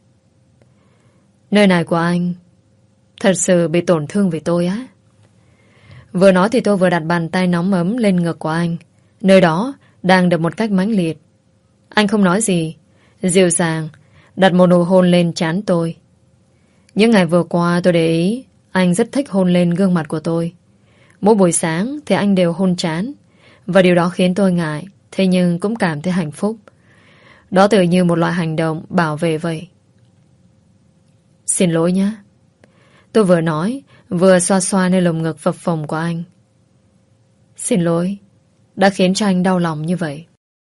Nơi này của anh thật sự bị tổn thương vì tôi á. Vừa nói thì tôi vừa đặt bàn tay nóng ấm lên ngực của anh. Nơi đó đang đập một cách mãnh liệt. Anh không nói gì, dịu dàng đặt một nụ hôn lên trán tôi. Những ngày vừa qua tôi để ý anh rất thích hôn lên gương mặt của tôi. Mỗi buổi sáng thì anh đều hôn trán, và điều đó khiến tôi ngại, thế nhưng cũng cảm thấy hạnh phúc. Đó tự như một loại hành động bảo vệ vậy. Xin lỗi nhé. Tôi vừa nói, vừa xoa xoa nơi lồng ngực phập phồng của anh. Xin lỗi, đã khiến cho anh đau lòng như vậy.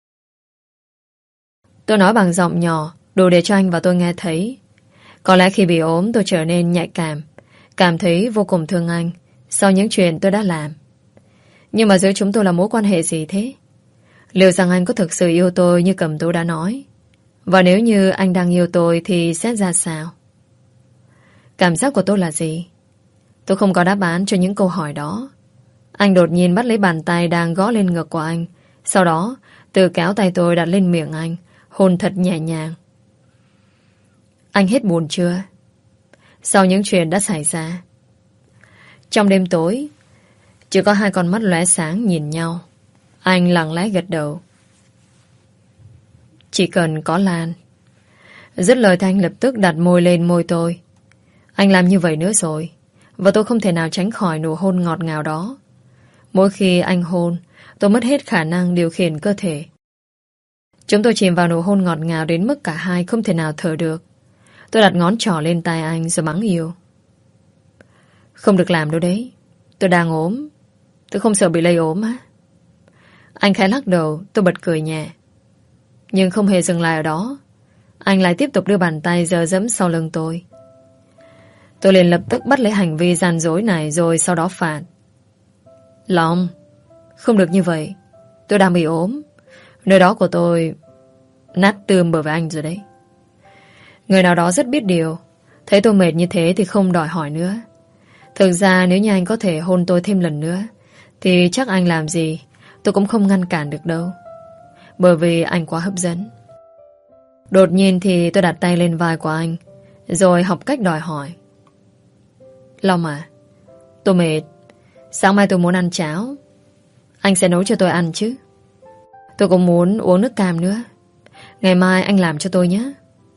Tôi nói bằng giọng nhỏ, đủ để cho anh và tôi nghe thấy. Có lẽ khi bị ốm tôi trở nên nhạy cảm, cảm thấy vô cùng thương anh sau những chuyện tôi đã làm. Nhưng mà giữa chúng tôi là mối quan hệ gì thế? Liệu rằng anh có thực sự yêu tôi như Cẩm Tú đã nói? Và nếu như anh đang yêu tôi thì sẽ ra sao? Cảm giác của tôi là gì? Tôi không có đáp án cho những câu hỏi đó. Anh đột nhiên bắt lấy bàn tay đang gõ lên ngực của anh. Sau đó từ kéo tay tôi đặt lên miệng anh, hôn thật nhẹ nhàng. Anh hết buồn chưa? Sau những chuyện đã xảy ra. Trong đêm tối, chỉ có hai con mắt lóe sáng nhìn nhau. Anh lặng lẽ gật đầu. Chỉ cần có Lan. Dứt lời thì anh lập tức đặt môi lên môi tôi. Anh làm như vậy nữa rồi, và tôi không thể nào tránh khỏi nụ hôn ngọt ngào đó. Mỗi khi anh hôn, tôi mất hết khả năng điều khiển cơ thể. Chúng tôi chìm vào nụ hôn ngọt ngào đến mức cả hai không thể nào thở được. Tôi đặt ngón trỏ lên tay anh rồi mắng yêu. Không được làm đâu đấy. Tôi đang ốm. Tôi không sợ bị lây ốm á. Anh khẽ lắc đầu. Tôi bật cười nhẹ. Nhưng không hề dừng lại ở đó. Anh lại tiếp tục đưa bàn tay giơ giẫm sau lưng tôi. Tôi liền lập tức bắt lấy hành vi gian dối này, rồi sau đó phạt. Long, không được như vậy. Tôi đang bị ốm. Nơi đó của tôi nát tươm bởi với anh rồi đấy. Người nào đó rất biết điều. Thấy tôi mệt như thế thì không đòi hỏi nữa. Thực ra nếu như anh có thể hôn tôi thêm lần nữa thì chắc anh làm gì tôi cũng không ngăn cản được đâu. Bởi vì anh quá hấp dẫn. Đột nhiên thì tôi đặt tay lên vai của anh, rồi học cách đòi hỏi. Long à, tôi mệt. Sáng mai tôi muốn ăn cháo. Anh sẽ nấu cho tôi ăn chứ? Tôi cũng muốn uống nước cam nữa. Ngày mai anh làm cho tôi nhé.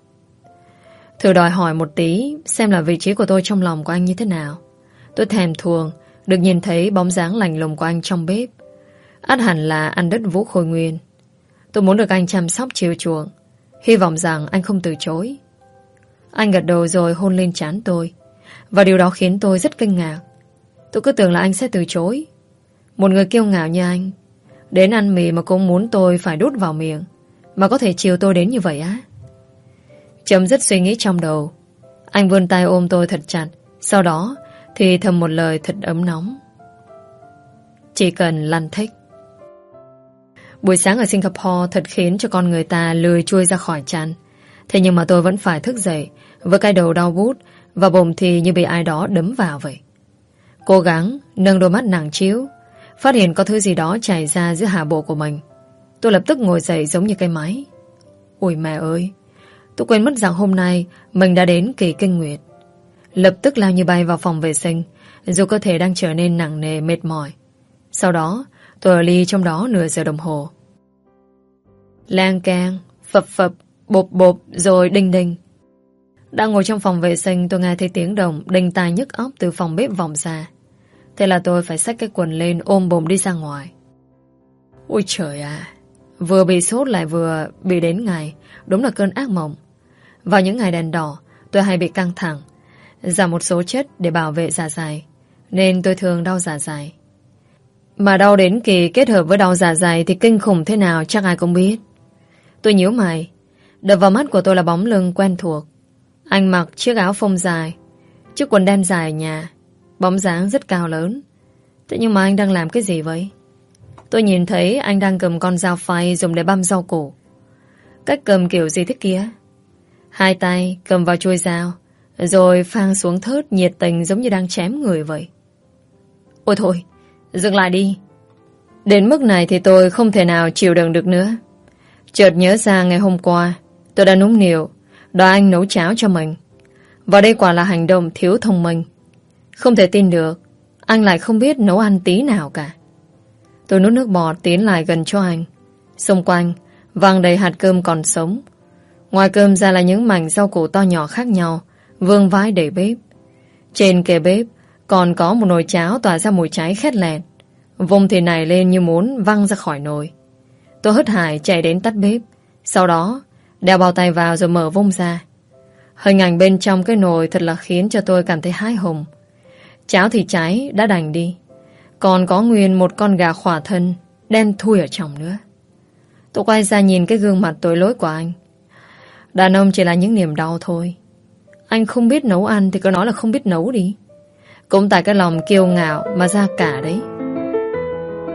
Thử đòi hỏi một tí, xem là vị trí của tôi trong lòng của anh như thế nào. Tôi thèm thuồng được nhìn thấy bóng dáng lạnh lùng của anh trong bếp. Ắt hẳn là ăn đất Vũ Khôi Nguyên. Tôi muốn được anh chăm sóc chiều chuộng. Hy vọng rằng anh không từ chối. Anh gật đầu rồi hôn lên trán tôi. Và điều đó khiến tôi rất kinh ngạc. Tôi cứ tưởng là anh sẽ từ chối. Một người kiêu ngạo như anh, đến ăn mì mà cũng muốn tôi phải đút vào miệng, mà có thể chiều tôi đến như vậy á? Chấm dứt suy nghĩ trong đầu, anh vươn tay ôm tôi thật chặt. Sau đó thì thầm một lời thật ấm nóng. Chỉ cần Lan thích. Buổi sáng ở Singapore thật khiến cho con người ta lười chui ra khỏi chăn. Thế nhưng mà tôi vẫn phải thức dậy với cái đầu đau bút và bụng thì như bị ai đó đấm vào vậy. Cố gắng nâng đôi mắt nặng trĩu, phát hiện có thứ gì đó chảy ra giữa hạ bộ của mình. Tôi lập tức ngồi dậy giống như cây máy. Ôi mẹ ơi, tôi quên mất rằng hôm nay mình đã đến kỳ kinh nguyệt. Lập tức lao như bay vào phòng vệ sinh, dù cơ thể đang trở nên nặng nề mệt mỏi. Sau đó tôi ở ly trong đó nửa giờ đồng hồ. Lang cang, phập phập, bộp bộp, rồi đinh đinh. Đang ngồi trong phòng vệ sinh, tôi nghe thấy tiếng động đinh tai nhức óc từ phòng bếp vọng ra. Thế là tôi phải xách cái quần lên ôm bồm đi ra ngoài. Ôi trời à, vừa bị sốt lại vừa bị đến ngày. Đúng là cơn ác mộng. Vào những ngày đèn đỏ, tôi hay bị căng thẳng, giảm một số chất để bảo vệ dạ dày, nên tôi thường đau dạ dày. Mà đau đến kỳ kết hợp với đau dạ dày thì kinh khủng thế nào chắc ai cũng biết. Tôi nhíu mày. Đập vào mắt của tôi là bóng lưng quen thuộc. Anh mặc chiếc áo phông dài, chiếc quần đen dài ở nhà, bóng dáng rất cao lớn. Thế nhưng mà anh đang làm cái gì vậy? Tôi nhìn thấy anh đang cầm con dao phay dùng để băm rau củ. Cách cầm kiểu gì thế kia? Hai tay cầm vào chuôi dao, rồi phang xuống thớt nhiệt tình giống như đang chém người vậy. Ôi thôi, dừng lại đi. Đến mức này thì tôi không thể nào chịu đựng được nữa. Chợt nhớ ra ngày hôm qua tôi đã nũng nịu đòi anh nấu cháo cho mình. Và đây quả là hành động thiếu thông minh. Không thể tin được anh lại không biết nấu ăn tí nào cả. Tôi nuốt nước bọt tiến lại gần cho anh. Xung quanh vàng đầy hạt cơm còn sống. Ngoài cơm ra là những mảnh rau củ to nhỏ khác nhau vương vãi đầy bếp. Trên kệ bếp còn có một nồi cháo tỏa ra mùi cháy khét lẹt. Vung thì nảy lên như muốn văng ra khỏi nồi. Tôi hớt hải chạy đến tắt bếp. Sau đó đeo bao tay vào rồi mở vung ra. Hình ảnh bên trong cái nồi thật là khiến cho tôi cảm thấy hái hùng. Cháo thì cháy đã đành đi, còn có nguyên một con gà khỏa thân đen thui ở trong nữa. Tôi quay ra nhìn cái gương mặt tội lỗi của anh. Đàn ông chỉ là những niềm đau thôi. Anh không biết nấu ăn thì cứ nói là không biết nấu đi. Cũng tại cái lòng kiêu ngạo mà ra cả đấy.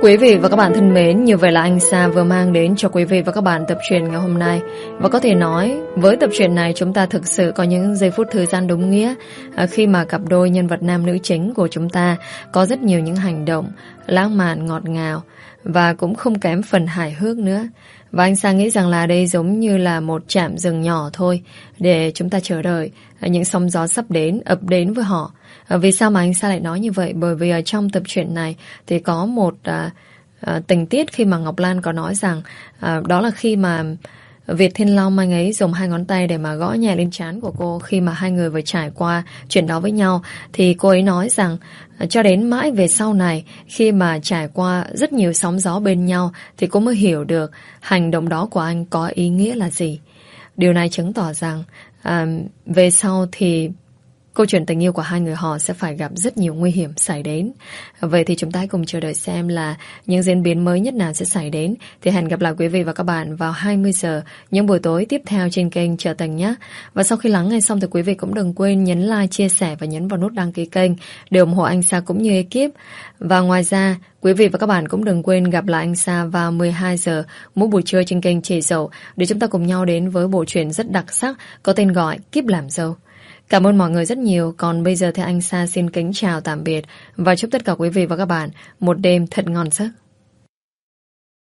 Quý vị và các bạn thân mến, như vậy là anh Sa vừa mang đến cho quý vị và các bạn tập truyện ngày hôm nay. Và có thể nói, với tập truyện này chúng ta thực sự có những giây phút thời gian đúng nghĩa à, khi mà cặp đôi nhân vật nam nữ chính của chúng ta có rất nhiều những hành động lãng mạn, ngọt ngào và cũng không kém phần hài hước nữa. Và anh Sa nghĩ rằng là đây giống như là một trạm dừng nhỏ thôi để chúng ta chờ đợi những sóng gió sắp đến, ập đến với họ. À, vì sao mà anh Sa lại nói như vậy? Bởi vì ở trong tập truyện này thì có một à, à, tình tiết khi mà Ngọc Lan có nói rằng à, đó là khi mà Việt Thiên Long anh ấy dùng hai ngón tay để mà gõ nhẹ lên trán của cô khi mà hai người vừa trải qua chuyện đó với nhau. Thì cô ấy nói rằng à, cho đến mãi về sau này, khi mà trải qua rất nhiều sóng gió bên nhau thì cô mới hiểu được hành động đó của anh có ý nghĩa là gì. Điều này chứng tỏ rằng à, về sau thì câu chuyện tình yêu của hai người họ sẽ phải gặp rất nhiều nguy hiểm xảy đến. Vậy thì chúng ta hãy cùng chờ đợi xem là những diễn biến mới nhất nào sẽ xảy đến. Thì hẹn gặp lại quý vị và các bạn vào hai mươi giờ những buổi tối tiếp theo trên kênh Trở Tình nhé. Và sau khi lắng nghe xong thì quý vị cũng đừng quên nhấn like, chia sẻ và nhấn vào nút đăng ký kênh để ủng hộ anh Sa cũng như ekip. Và ngoài ra, quý vị và các bạn cũng đừng quên gặp lại anh Sa vào mười hai giờ mỗi buổi trưa trên kênh Chị Dậu để chúng ta cùng nhau đến với bộ truyện rất đặc sắc có tên gọi Kiếp Làm Dâu. Cảm ơn mọi người rất nhiều. Còn bây giờ thì anh Sa xin kính chào tạm biệt và chúc tất cả quý vị và các bạn một đêm thật ngon giấc.